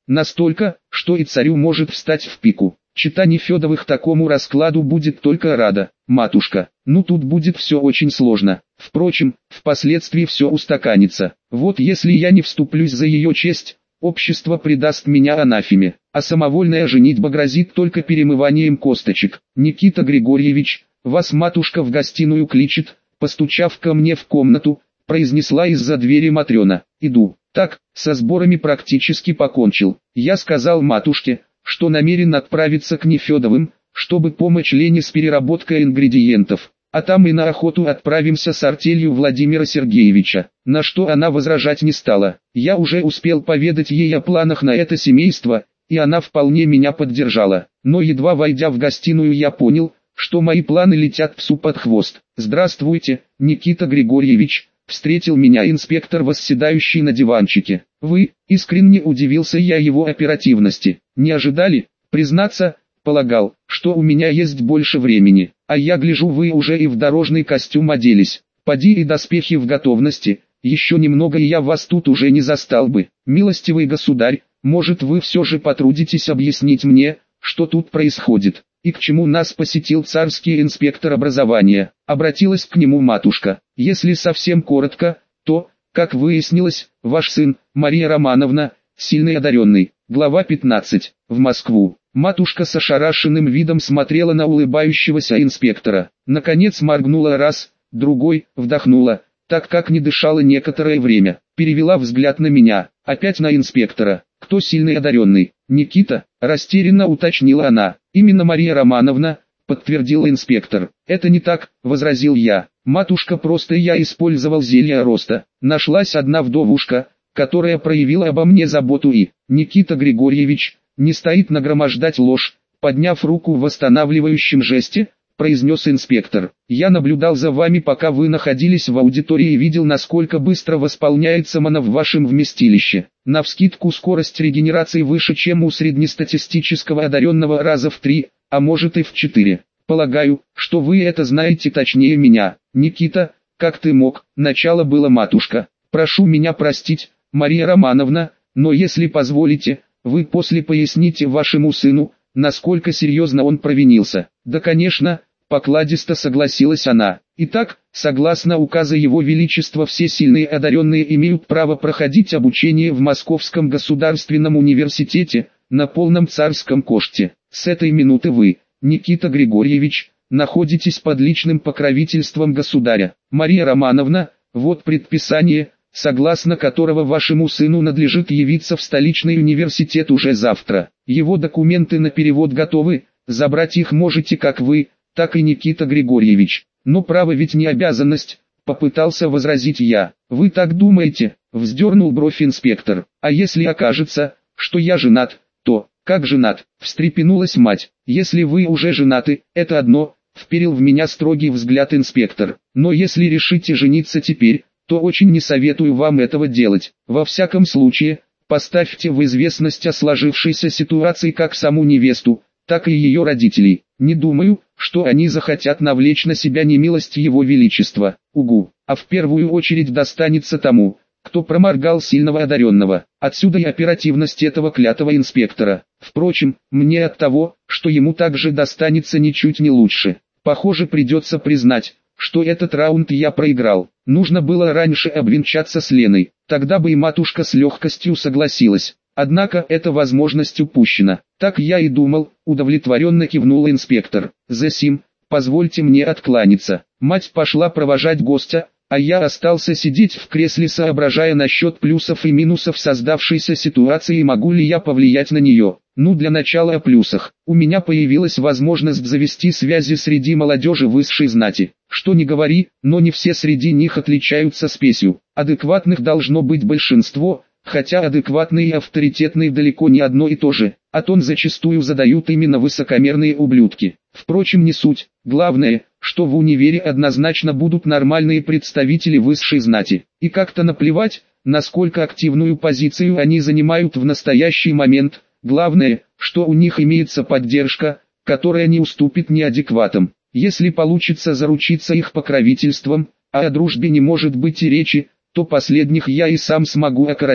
Настолько, что и царю может встать в пику. Чета Нефедовых такому раскладу будет только рада. Матушка, ну тут будет все очень сложно. Впрочем, впоследствии все устаканится. Вот если я не вступлюсь за ее честь, общество предаст меня анафеме, а самовольная женитьба грозит только перемыванием косточек. Никита Григорьевич, вас матушка в гостиную кличет, постучав ко мне в комнату, произнесла из-за двери Матрена. Иду. Так, со сборами практически покончил. Я сказал матушке, что намерен отправиться к Нефедовым, чтобы помочь Лене с переработкой ингредиентов, а там и на охоту отправимся с артелью Владимира Сергеевича, на что она возражать не стала. Я уже успел поведать ей о планах на это семейство, и она вполне меня поддержала, но едва войдя в гостиную я понял, что мои планы летят псу под хвост. «Здравствуйте, Никита Григорьевич», встретил меня инспектор, восседающий на диванчике. «Вы?» — искренне удивился я его оперативности. «Не ожидали?» «Признаться, полагал, что у меня есть больше времени, а я гляжу, вы уже и в дорожный костюм оделись. Поди и доспехи в готовности, еще немного и я вас тут уже не застал бы. Милостивый государь, может вы все же потрудитесь объяснить мне, что тут происходит, и к чему нас посетил царский инспектор образования?» Обратилась к нему матушка. «Если совсем коротко, то, как выяснилось, ваш сын, Мария Романовна, сильный одаренный». Глава 15. В Москву. Матушка с ошарашенным видом смотрела на улыбающегося инспектора. Наконец моргнула раз, другой, вдохнула, так как не дышала некоторое время. Перевела взгляд на меня, опять на инспектора. «Кто сильный одаренный?» «Никита», растерянно уточнила она. «Именно Мария Романовна», подтвердил инспектор. «Это не так», возразил я. «Матушка, просто я использовал зелье роста. Нашлась одна вдовушка, которая проявила обо мне заботу и...» Никита Григорьевич не стоит нагромождать ложь, подняв руку в восстанавливающем жесте, произнес инспектор. «Я наблюдал за вами, пока вы находились в аудитории, и видел, насколько быстро восполняется мана в вашем вместилище. Навскидку скорость регенерации выше, чем у среднестатистического одаренного раза в 3, а может и в 4. Полагаю, что вы это знаете точнее меня. Никита, как ты мог?» Начало было матушка. «Прошу меня простить, Мария Романовна, но если позволите, вы после поясните вашему сыну, насколько серьезно он провинился». «Да, конечно», покладисто согласилась она. «Итак, согласно указу Его Величества, все сильные одаренные имеют право проходить обучение в Московском государственном университете, на полном царском коште. С этой минуты вы, Никита Григорьевич, находитесь под личным покровительством государя. Мария Романовна, вот предписание, согласно которого вашему сыну надлежит явиться в столичный университет уже завтра. Его документы на перевод готовы, забрать их можете как вы, так и Никита Григорьевич. Но право ведь не обязанность», попытался возразить я. «Вы так думаете?» вздернул бровь инспектор. «А если окажется, что я женат, то...» «Как женат?» встрепенулась мать. «Если вы уже женаты, это одно», вперил в меня строгий взгляд инспектор. «Но если решите жениться теперь, то очень не советую вам этого делать. Во всяком случае, поставьте в известность о сложившейся ситуации как саму невесту, так и ее родителей. Не думаю, что они захотят навлечь на себя немилость Его Величества. Угу. А в первую очередь достанется тому, кто проморгал сильного одаренного. Отсюда и оперативность этого клятого инспектора. Впрочем, мне от того, что ему также достанется, ничуть не лучше. Похоже, придется признать, что этот раунд я проиграл. Нужно было раньше обвенчаться с Леной, тогда бы и матушка с легкостью согласилась. Однако эта возможность упущена. «Так я и думал», удовлетворенно кивнул инспектор. «Засим, позвольте мне откланяться». Мать пошла провожать гостя, а я остался сидеть в кресле, соображая насчет плюсов и минусов создавшейся ситуации и могу ли я повлиять на нее. Ну, для начала о плюсах. У меня появилась возможность завести связи среди молодежи высшей знати. Что ни говори, но не все среди них отличаются спесью. Адекватных должно быть большинство, хотя адекватные и авторитетные далеко не одно и то же, а тон зачастую задают именно высокомерные ублюдки. Впрочем, не суть. Главное, что в универе однозначно будут нормальные представители высшей знати. И как-то наплевать, насколько активную позицию они занимают в настоящий момент. Главное, что у них имеется поддержка, которая не уступит неадекватам. Если получится заручиться их покровительством, а о дружбе не может быть и речи, то последних я и сам смогу окоротить.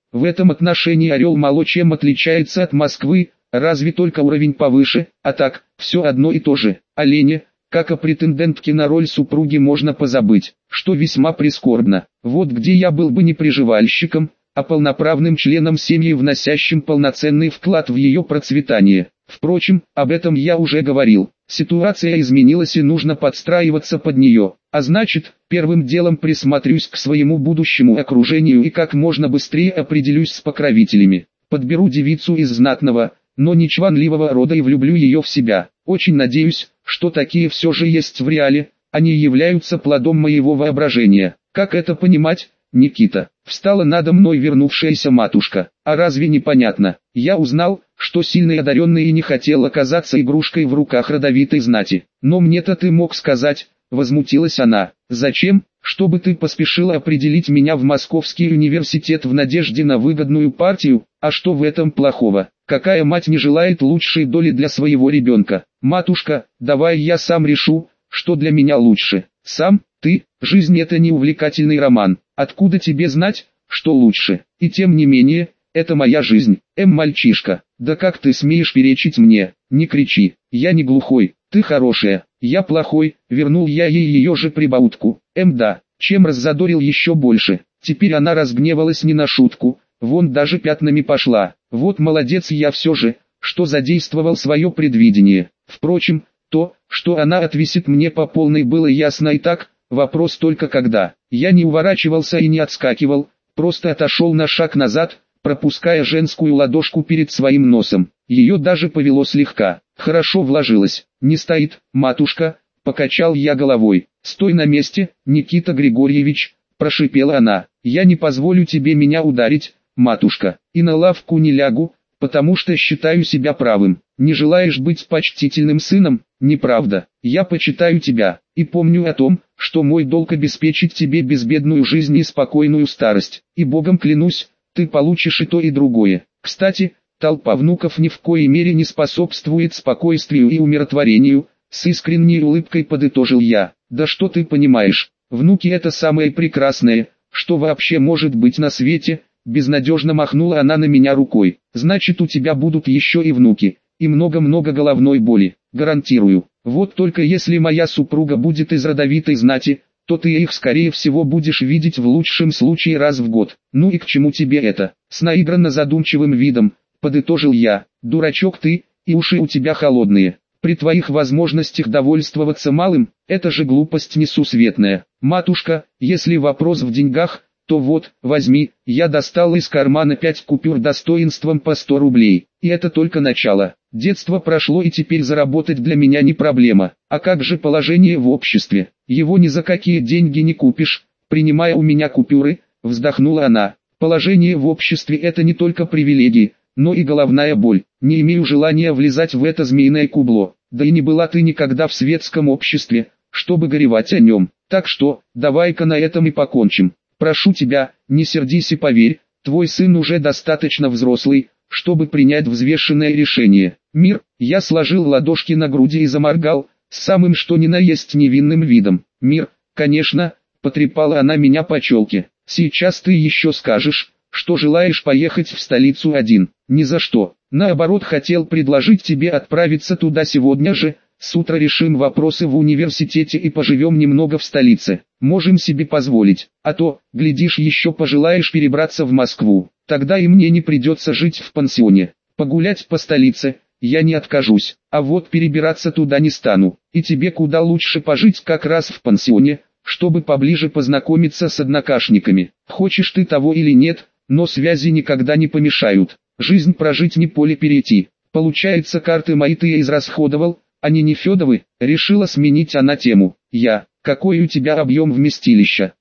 В этом отношении Орел мало чем отличается от Москвы, разве только уровень повыше, а так, все одно и то же. О Лене, как о претендентке на роль супруги, можно позабыть, что весьма прискорбно. Вот где я был бы не приживальщиком, а полноправным членом семьи, вносящим полноценный вклад в ее процветание. Впрочем, об этом я уже говорил. Ситуация изменилась и нужно подстраиваться под нее. А значит, первым делом присмотрюсь к своему будущему окружению и как можно быстрее определюсь с покровителями. Подберу девицу из знатного, но не чванливого рода и влюблю ее в себя. Очень надеюсь, что такие все же есть в реале, они являются плодом моего воображения. Как это понимать, Никита? Встала надо мной вернувшаяся матушка. А разве не понятно? Я узнал, что сильный одаренный и не хотел оказаться игрушкой в руках родовитой знати. Но мне-то ты мог сказать, возмутилась она. Зачем? Чтобы ты поспешила определить меня в Московский университет в надежде на выгодную партию? А что в этом плохого? Какая мать не желает лучшей доли для своего ребенка? Матушка, давай я сам решу, что для меня лучше. Сам? Ты? Жизнь — это не увлекательный роман. Откуда тебе знать, что лучше? И тем не менее, это моя жизнь. Мальчишка, да как ты смеешь перечить мне? Не кричи, я не глухой, ты хорошая, я плохой. Вернул я ей ее же прибаутку. Да, чем раззадорил еще больше. Теперь она разгневалась не на шутку, вон даже пятнами пошла. Вот молодец я все же, что задействовал свое предвидение. Впрочем, то, что она отвесит мне по полной, было ясно и так. Вопрос только когда. Я не уворачивался и не отскакивал, просто отошел на шаг назад, пропуская женскую ладошку перед своим носом. Ее даже повело слегка. Хорошо вложилась. Не стоит, матушка, покачал я головой. Стой на месте, Никита Григорьевич, прошипела она. Я не позволю тебе меня ударить, матушка, и на лавку не лягу, потому что считаю себя правым. Не желаешь быть почтительным сыном? Неправда. Я почитаю тебя, и помню о том, что мой долг обеспечить тебе безбедную жизнь и спокойную старость. И Богом клянусь, ты получишь и то, и другое. Кстати, толпа внуков ни в коей мере не способствует спокойствию и умиротворению, с искренней улыбкой подытожил я. Да что ты понимаешь, внуки — это самое прекрасное, что вообще может быть на свете. Безнадежно махнула она на меня рукой. Значит, у тебя будут еще и внуки, и много-много головной боли, гарантирую. Вот только если моя супруга будет из родовитой знати, то ты их скорее всего будешь видеть в лучшем случае раз в год. Ну и к чему тебе это? С наигранно задумчивым видом, подытожил я. Дурачок ты, и уши у тебя холодные. При твоих возможностях довольствоваться малым, это же глупость несусветная. Матушка, если вопрос в деньгах, то вот, возьми, я достал из кармана 5 купюр достоинством по 100 рублей. И это только начало. Детство прошло, и теперь заработать для меня не проблема. А как же положение в обществе? Его ни за какие деньги не купишь. Принимая у меня купюры, вздохнула она. Положение в обществе — это не только привилегии, но и головная боль. Не имею желания влезать в это змеиное кубло. Да и не была ты никогда в светском обществе, чтобы горевать о нем. Так что, давай-ка на этом и покончим. Прошу тебя, не сердись и поверь, твой сын уже достаточно взрослый, чтобы принять взвешенное решение. Мир, я сложил ладошки на груди и заморгал, с самым что ни на есть невинным видом. Мир, конечно, потрепала она меня по челке. Сейчас ты еще скажешь, что желаешь поехать в столицу один. Ни за что. Наоборот, хотел предложить тебе отправиться туда сегодня же. С утра решим вопросы в университете и поживем немного в столице. Можем себе позволить. А то, глядишь, еще пожелаешь перебраться в Москву. Тогда и мне не придется жить в пансионе. Погулять по столице я не откажусь. А вот перебираться туда не стану. И тебе куда лучше пожить как раз в пансионе, чтобы поближе познакомиться с однокашниками. Хочешь ты того или нет, но связи никогда не помешают. Жизнь прожить не поле перейти. Получается, карты мои ты израсходовал, они не Федовы, решила сменить она тему. Какой у тебя объем вместилища?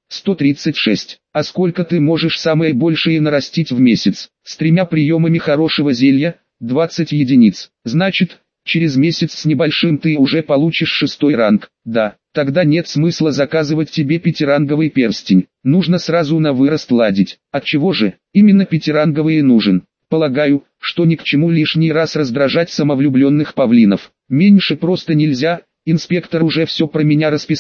136. А сколько ты можешь самое большее нарастить в месяц? С 3 приемами хорошего зелья, 20 единиц. Значит, через месяц с небольшим ты уже получишь 6-й ранг. Да, тогда нет смысла заказывать тебе 5-ранговый перстень. Нужно сразу на вырост ладить. Отчего же, именно 5-ранговый нужен? Полагаю, что ни к чему лишний раз раздражать самовлюбленных павлинов. Меньше просто нельзя, инспектор уже все про меня расписал,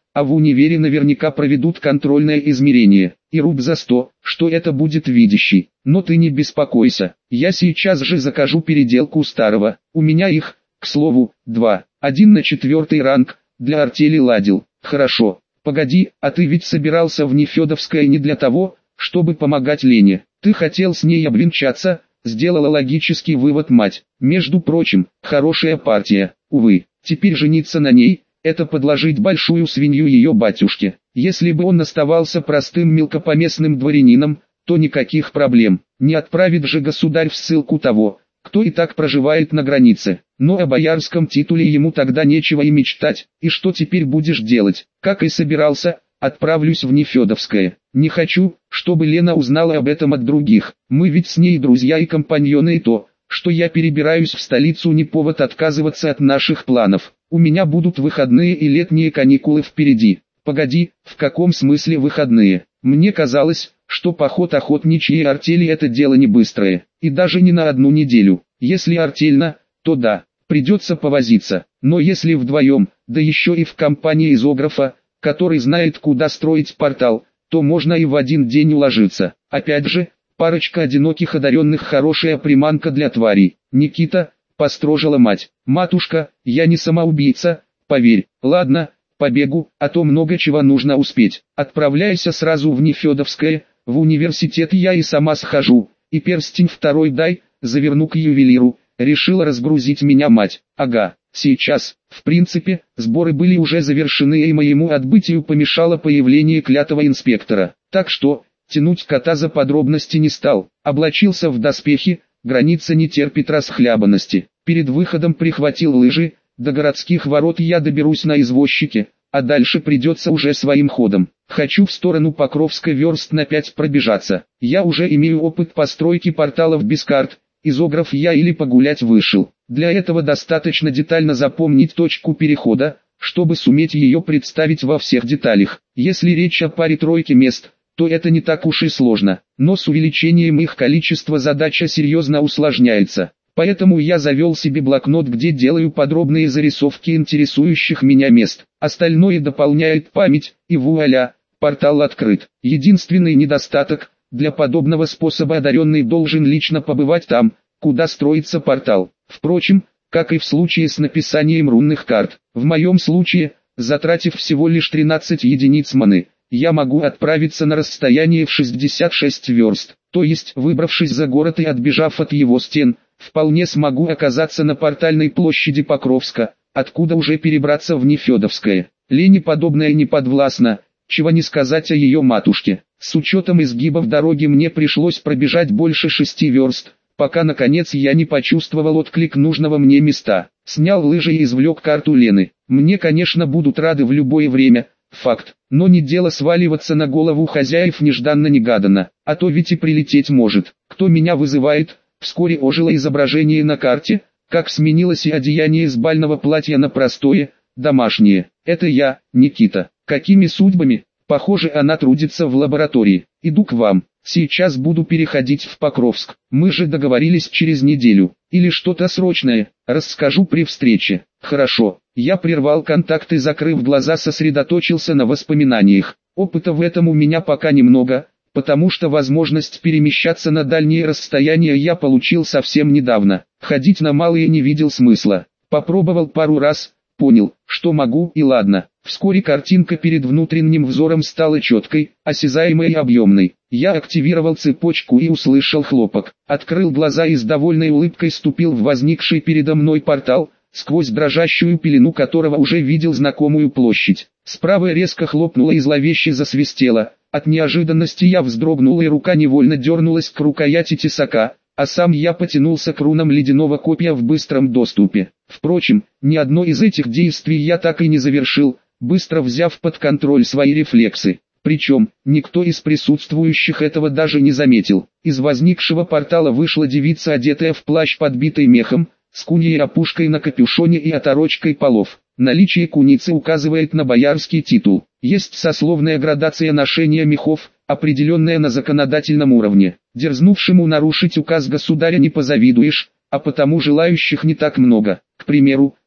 а в универе наверняка проведут контрольное измерение, и руб за 100, что это будет видящий. Но ты не беспокойся, я сейчас же закажу переделку старого, у меня их, к слову, 2, один на 4 ранг, для артели ладил. Хорошо, погоди, а ты ведь собирался в Нефедовское не для того, чтобы помогать Лене, ты хотел с ней обвенчаться, сделала логический вывод мать. Между прочим, хорошая партия, увы, теперь жениться на ней, это подложить большую свинью ее батюшке. Если бы он оставался простым мелкопоместным дворянином, то никаких проблем, не отправит же государь в ссылку того, кто и так проживает на границе. Но о боярском титуле ему тогда нечего и мечтать. И что теперь будешь делать? Как и собирался, отправлюсь в Нефедовское. Не хочу, чтобы Лена узнала об этом от других. Мы ведь с ней друзья и компаньоны, и то, что я перебираюсь в столицу, не повод отказываться от наших планов. У меня будут выходные и летние каникулы впереди. Погоди, в каком смысле выходные? Мне казалось, что поход охотничьей артели это дело не быстрое, и даже не на одну неделю. Если артельно, то да, придется повозиться, но если вдвоем, да еще и в компании изографа, который знает, куда строить портал, то можно и в один день уложиться. Опять же, парочка одиноких одаренных хорошая приманка для тварей. Никита, построжила мать. Матушка, я не самоубийца, поверь. Ладно, побегу, а то много чего нужно успеть. Отправляйся сразу в Нефедовское, в университет я и сама схожу. И перстень второй дай, заверну к ювелиру. Решила разгрузить меня мать. Ага, сейчас. В принципе, сборы были уже завершены, и моему отбытию помешало появление клятого инспектора. Так что, тянуть кота за подробности не стал. Облачился в доспехи, граница не терпит расхлябанности. Перед выходом прихватил лыжи, до городских ворот я доберусь на извозчике, а дальше придется уже своим ходом. Хочу в сторону Покровска верст на 5 пробежаться. Я уже имею опыт постройки порталов без карт. Изограф я или погулять вышел. Для этого достаточно детально запомнить точку перехода, чтобы суметь ее представить во всех деталях. Если речь о паре-тройке мест, то это не так уж и сложно, но с увеличением их количества задача серьезно усложняется. Поэтому я завел себе блокнот, где делаю подробные зарисовки интересующих меня мест. Остальное дополняет память, и вуаля, портал открыт. Единственный недостаток – для подобного способа одаренный должен лично побывать там, куда строится портал. Впрочем, как и в случае с написанием рунных карт, в моем случае, затратив всего лишь 13 единиц маны, я могу отправиться на расстояние в 66 верст, то есть, выбравшись за город и отбежав от его стен, вполне смогу оказаться на портальной площади Покровска, откуда уже перебраться в Нефедовское. Лене подобное не подвластно, чего не сказать о ее матушке. С учетом изгибов дороги мне пришлось пробежать больше 6 верст, пока наконец я не почувствовал отклик нужного мне места. Снял лыжи и извлек карту Лены. Мне, конечно, будут рады в любое время, факт, но не дело сваливаться на голову хозяев нежданно-негаданно, а то ведь и прилететь может. Кто меня вызывает? Вскоре ожило изображение на карте, как сменилось и одеяние из бального платья на простое, домашнее. Это я, Никита. Какими судьбами? Похоже, она трудится в лаборатории. Иду к вам. Сейчас буду переходить в Покровск. Мы же договорились через неделю. Или что-то срочное. Расскажу при встрече. Хорошо. Я прервал контакт и, закрыв глаза, сосредоточился на воспоминаниях. Опыта в этом у меня пока немного, потому что возможность перемещаться на дальние расстояния я получил совсем недавно. Ходить на малые не видел смысла. Попробовал пару раз, понял, что могу, и ладно. Вскоре картинка перед внутренним взором стала четкой, осязаемой и объемной. Я активировал цепочку и услышал хлопок. Открыл глаза и с довольной улыбкой ступил в возникший передо мной портал, сквозь дрожащую пелену которого уже видел знакомую площадь. Справа резко хлопнуло и зловеще засвистело. От неожиданности я вздрогнул, и рука невольно дернулась к рукояти тесака, а сам я потянулся к рунам ледяного копья в быстром доступе. Впрочем, ни одно из этих действий я так и не завершил, быстро взяв под контроль свои рефлексы. Причем, никто из присутствующих этого даже не заметил. Из возникшего портала вышла девица, одетая в плащ, подбитый мехом, с куньей опушкой на капюшоне и оторочкой полов. Наличие куницы указывает на боярский титул. Есть сословная градация ношения мехов, определенная на законодательном уровне. Дерзнувшему нарушить указ государя не позавидуешь, а потому желающих не так много. К примеру,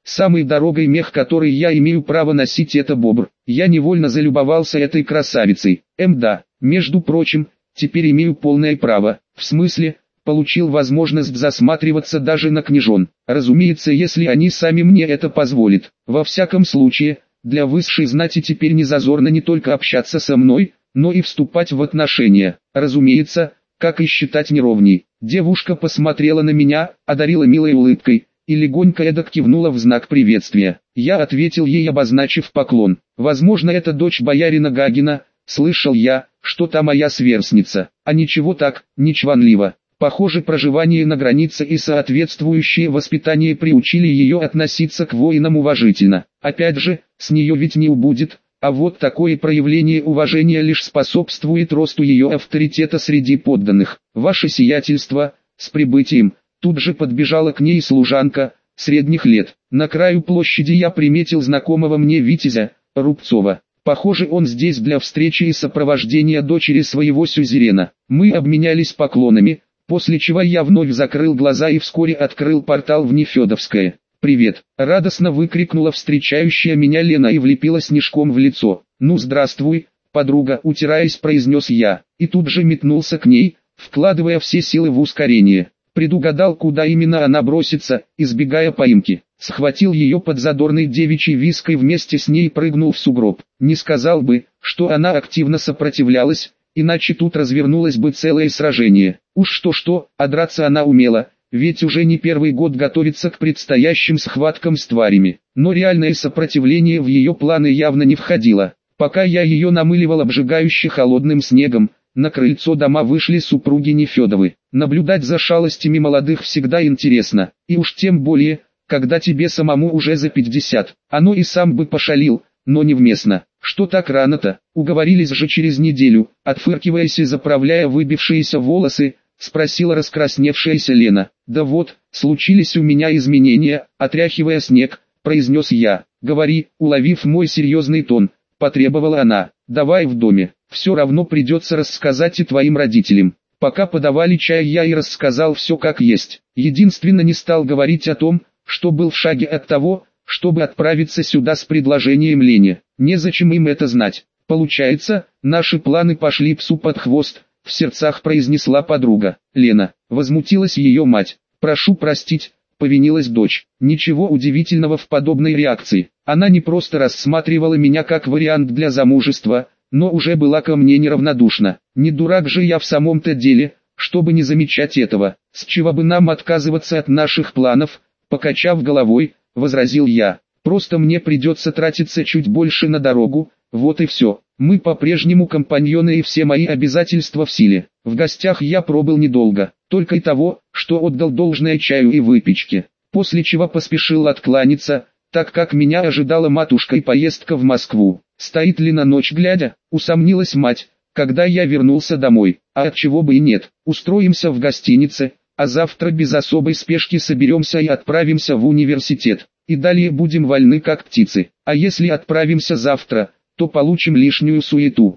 Самый дорогой мех, который я имею право носить, это бобр. Я невольно залюбовался этой красавицей. Да, между прочим, теперь имею полное право, в смысле, получил возможность засматриваться даже на княжон. Разумеется, если они сами мне это позволят. Во всяком случае, для высшей знати теперь не зазорно не только общаться со мной, но и вступать в отношения. Разумеется, как и считать неровней. Девушка посмотрела на меня, одарила милой улыбкой и легонько эдак кивнула в знак приветствия. Я ответил ей, обозначив поклон. Возможно, это дочь боярина Гагина. Слышал я, что та моя сверстница. А ничего так, не чванливо. Похоже, проживание на границе и соответствующее воспитание приучили ее относиться к воинам уважительно. Опять же, с нее ведь не убудет, а вот такое проявление уважения лишь способствует росту ее авторитета среди подданных. Ваше сиятельство, с прибытием. Тут же подбежала к ней служанка, средних лет. На краю площади я приметил знакомого мне витязя, Рубцова. Похоже, он здесь для встречи и сопровождения дочери своего сюзерена. Мы обменялись поклонами, после чего я вновь закрыл глаза и вскоре открыл портал в Нефедовское. «Привет!» — радостно выкрикнула встречающая меня Лена и влепила снежком в лицо. «Ну здравствуй, подруга!» — утираясь, произнес я, и тут же метнулся к ней, вкладывая все силы в ускорение. Предугадал, куда именно она бросится, избегая поимки. Схватил ее под задорной девичьей виsk и вместе с ней прыгнул в сугроб. Не сказал бы, что она активно сопротивлялась, иначе тут развернулось бы целое сражение. Уж что-что, а драться она умела, ведь уже не первый год готовится к предстоящим схваткам с тварями. Но реальное сопротивление в ее планы явно не входило. Пока я ее намыливал обжигающе холодным снегом, на крыльцо дома вышли супруги Нефедовы. Наблюдать за шалостями молодых всегда интересно, и уж тем более, когда тебе самому уже за 50. Оно и сам бы пошалил, но невместно. Что так рано-то? Уговорились же через неделю, отфыркиваясь и заправляя выбившиеся волосы, спросила раскрасневшаяся Лена. Да вот, случились у меня изменения, отряхивая снег, произнес я. Говори, уловив мой серьезный тон, потребовала она. Давай в доме, все равно придется рассказать и твоим родителям. Пока подавали чай, я и рассказал все как есть. Единственно, не стал говорить о том, что был в шаге от того, чтобы отправиться сюда с предложением Лене. Незачем им это знать. Получается, наши планы пошли псу под хвост, в сердцах произнесла подруга. Лена, возмутилась ее мать. Прошу простить, повинилась дочь. Ничего удивительного в подобной реакции. Она не просто рассматривала меня как вариант для замужества, но уже была ко мне неравнодушна. Не дурак же я в самом-то деле, чтобы не замечать этого. С чего бы нам отказываться от наших планов, покачав головой, возразил я. Просто мне придется тратиться чуть больше на дорогу, вот и все. Мы по-прежнему компаньоны и все мои обязательства в силе. В гостях я пробыл недолго, только и того, что отдал должное чаю и выпечке. После чего поспешил откланяться, так как меня ожидала матушка и поездка в Москву. Стоит ли на ночь глядя, усомнилась мать, когда я вернулся домой. А отчего бы и нет, устроимся в гостинице, а завтра без особой спешки соберемся и отправимся в университет. И далее будем вольны как птицы. А если отправимся завтра, то получим лишнюю суету.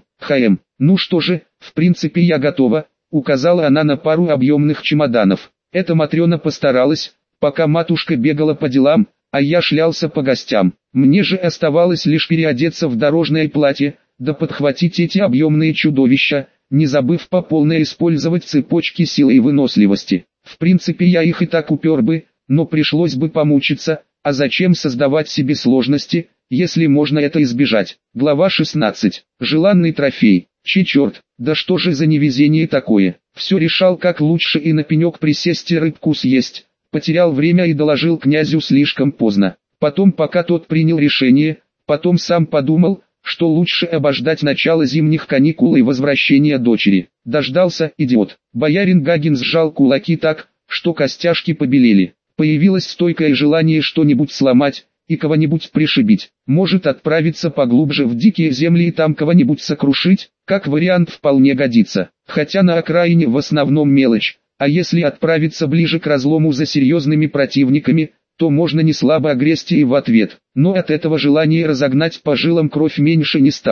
Ну что же, в принципе я готова, указала она на пару объемных чемоданов. Эта Матрена постаралась, пока матушка бегала по делам, а я шлялся по гостям. Мне же оставалось лишь переодеться в дорожное платье, да подхватить эти объемные чудовища, не забыв по полной использовать цепочки силы и выносливости. В принципе я их и так упер бы, но пришлось бы помучиться, а зачем создавать себе сложности, если можно это избежать. Глава 16. Желанный трофей. Черт, да что же за невезение такое. Все решал, как лучше и на пенек присесть и рыбку съесть. Потерял время и доложил князю слишком поздно. Потом, пока тот принял решение, потом сам подумал, что лучше обождать начала зимних каникул и возвращения дочери. Дождался, идиот. Боярин Гагин сжал кулаки так, что костяшки побелели. Появилось стойкое желание что-нибудь сломать и кого-нибудь пришибить. Может отправиться поглубже в дикие земли и там кого-нибудь сокрушить, как вариант вполне годится. Хотя на окраине в основном мелочь, а если отправиться ближе к разлому за серьезными противниками, то можно не слабо огрести и в ответ. Но от этого желания разогнать по жилам кровь меньше не стало.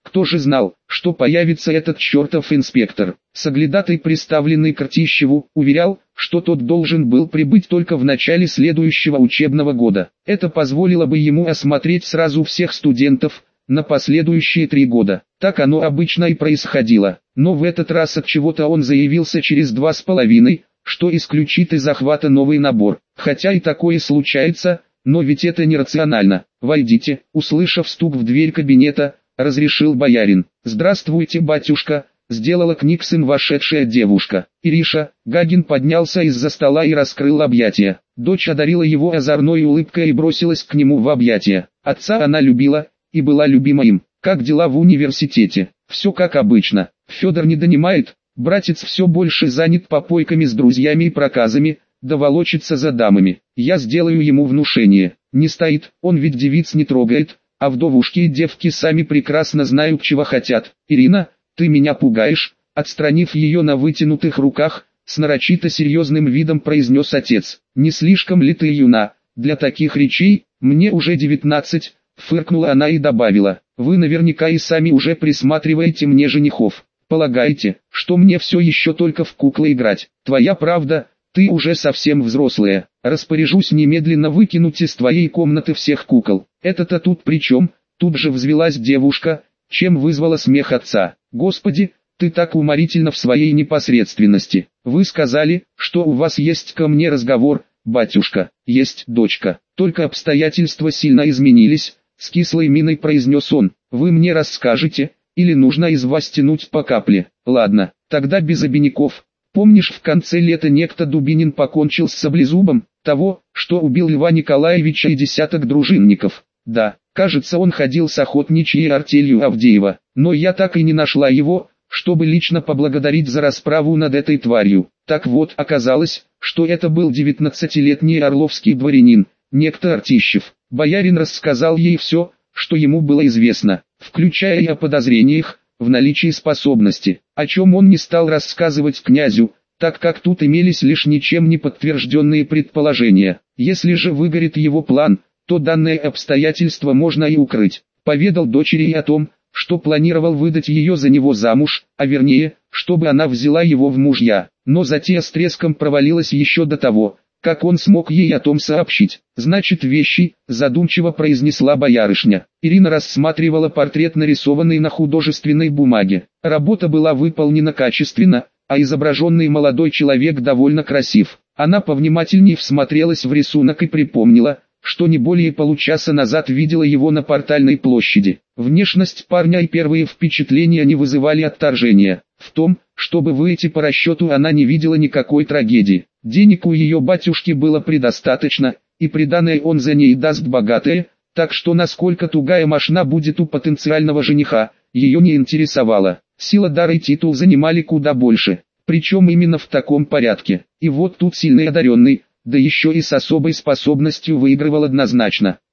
Кто же знал, что появится этот чертов инспектор? Соглядатай, приставленный к Ртищеву, уверял, что тот должен был прибыть только в начале следующего учебного года. Это позволило бы ему осмотреть сразу всех студентов на последующие 3 года. Так оно обычно и происходило. Но в этот раз от чего-то он заявился через 2,5, что исключит из захвата новый набор. Хотя и такое случается, но ведь это нерационально. «Войдите», услышав стук в дверь кабинета, разрешил боярин. «Здравствуйте, батюшка», сделала книгсон вошедшая девушка. Ириша. Гагин поднялся из-за стола и раскрыл объятия. Дочь одарила его озорной улыбкой и бросилась к нему в объятия. Отца она любила, и была любима им. «Как дела в университете?» «Все как обычно. Федор не донимает, братец все больше занят попойками с друзьями и проказами, да волочится за дамами. Я сделаю ему внушение. Не стоит, он ведь девиц не трогает, а вдовушки и девки сами прекрасно знают, чего хотят. Ирина, ты меня пугаешь», отстранив ее на вытянутых руках, с нарочито серьезным видом произнес отец. «Не слишком ли ты юна для таких речей? Мне уже 19, фыркнула она и добавила. «Вы наверняка и сами уже присматриваете мне женихов. Полагаете, что мне все еще только в куклы играть? Твоя правда, ты уже совсем взрослая. Распоряжусь немедленно выкинуть из твоей комнаты всех кукол». «Это-то тут при чем?» Тут же взвилась девушка, чем вызвала смех отца. «Господи, ты так уморительна в своей непосредственности. Вы сказали, что у вас есть ко мне разговор, батюшка». «Есть, дочка. Только обстоятельства сильно изменились», с кислой миной произнес он. «Вы мне расскажете, или нужно из вас тянуть по капле?» «Ладно, тогда без обиняков. Помнишь, в конце лета некто Дубинин покончил с Саблезубом, того, что убил Льва Николаевича и десяток дружинников?» «Да, кажется, он ходил с охотничьей артелью Авдеева, но я так и не нашла его, чтобы лично поблагодарить за расправу над этой тварью. Так вот, оказалось, что это был 19-летний орловский дворянин, некто Ртищев. Боярин рассказал ей все, что ему было известно, включая и о подозрениях в наличии способности, о чем он не стал рассказывать князю, так как тут имелись лишь ничем не подтвержденные предположения. Если же выгорит его план, то данное обстоятельство можно и укрыть. Поведал дочери и о том, что планировал выдать ее за него замуж, а вернее, чтобы она взяла его в мужья. Но затея с треском провалилась еще до того, как он смог ей о том сообщить. «Значит, вещи», задумчиво произнесла боярышня. Ирина рассматривала портрет, нарисованный на художественной бумаге. Работа была выполнена качественно, а изображенный молодой человек довольно красив. Она повнимательнее всмотрелась в рисунок и припомнила, что не более получаса назад видела его на Портальной площади. Внешность парня и первые впечатления не вызывали отторжения. В том, чтобы выйти по расчету, она не видела никакой трагедии. Денег у ее батюшки было предостаточно, и приданое он за ней даст богатое, так что насколько тугая мошна будет у потенциального жениха, ее не интересовало. Сила, дар и титул занимали куда больше, причем именно в таком порядке. И вот тут сильный одаренный, да еще и с особой способностью, выигрывал однозначно.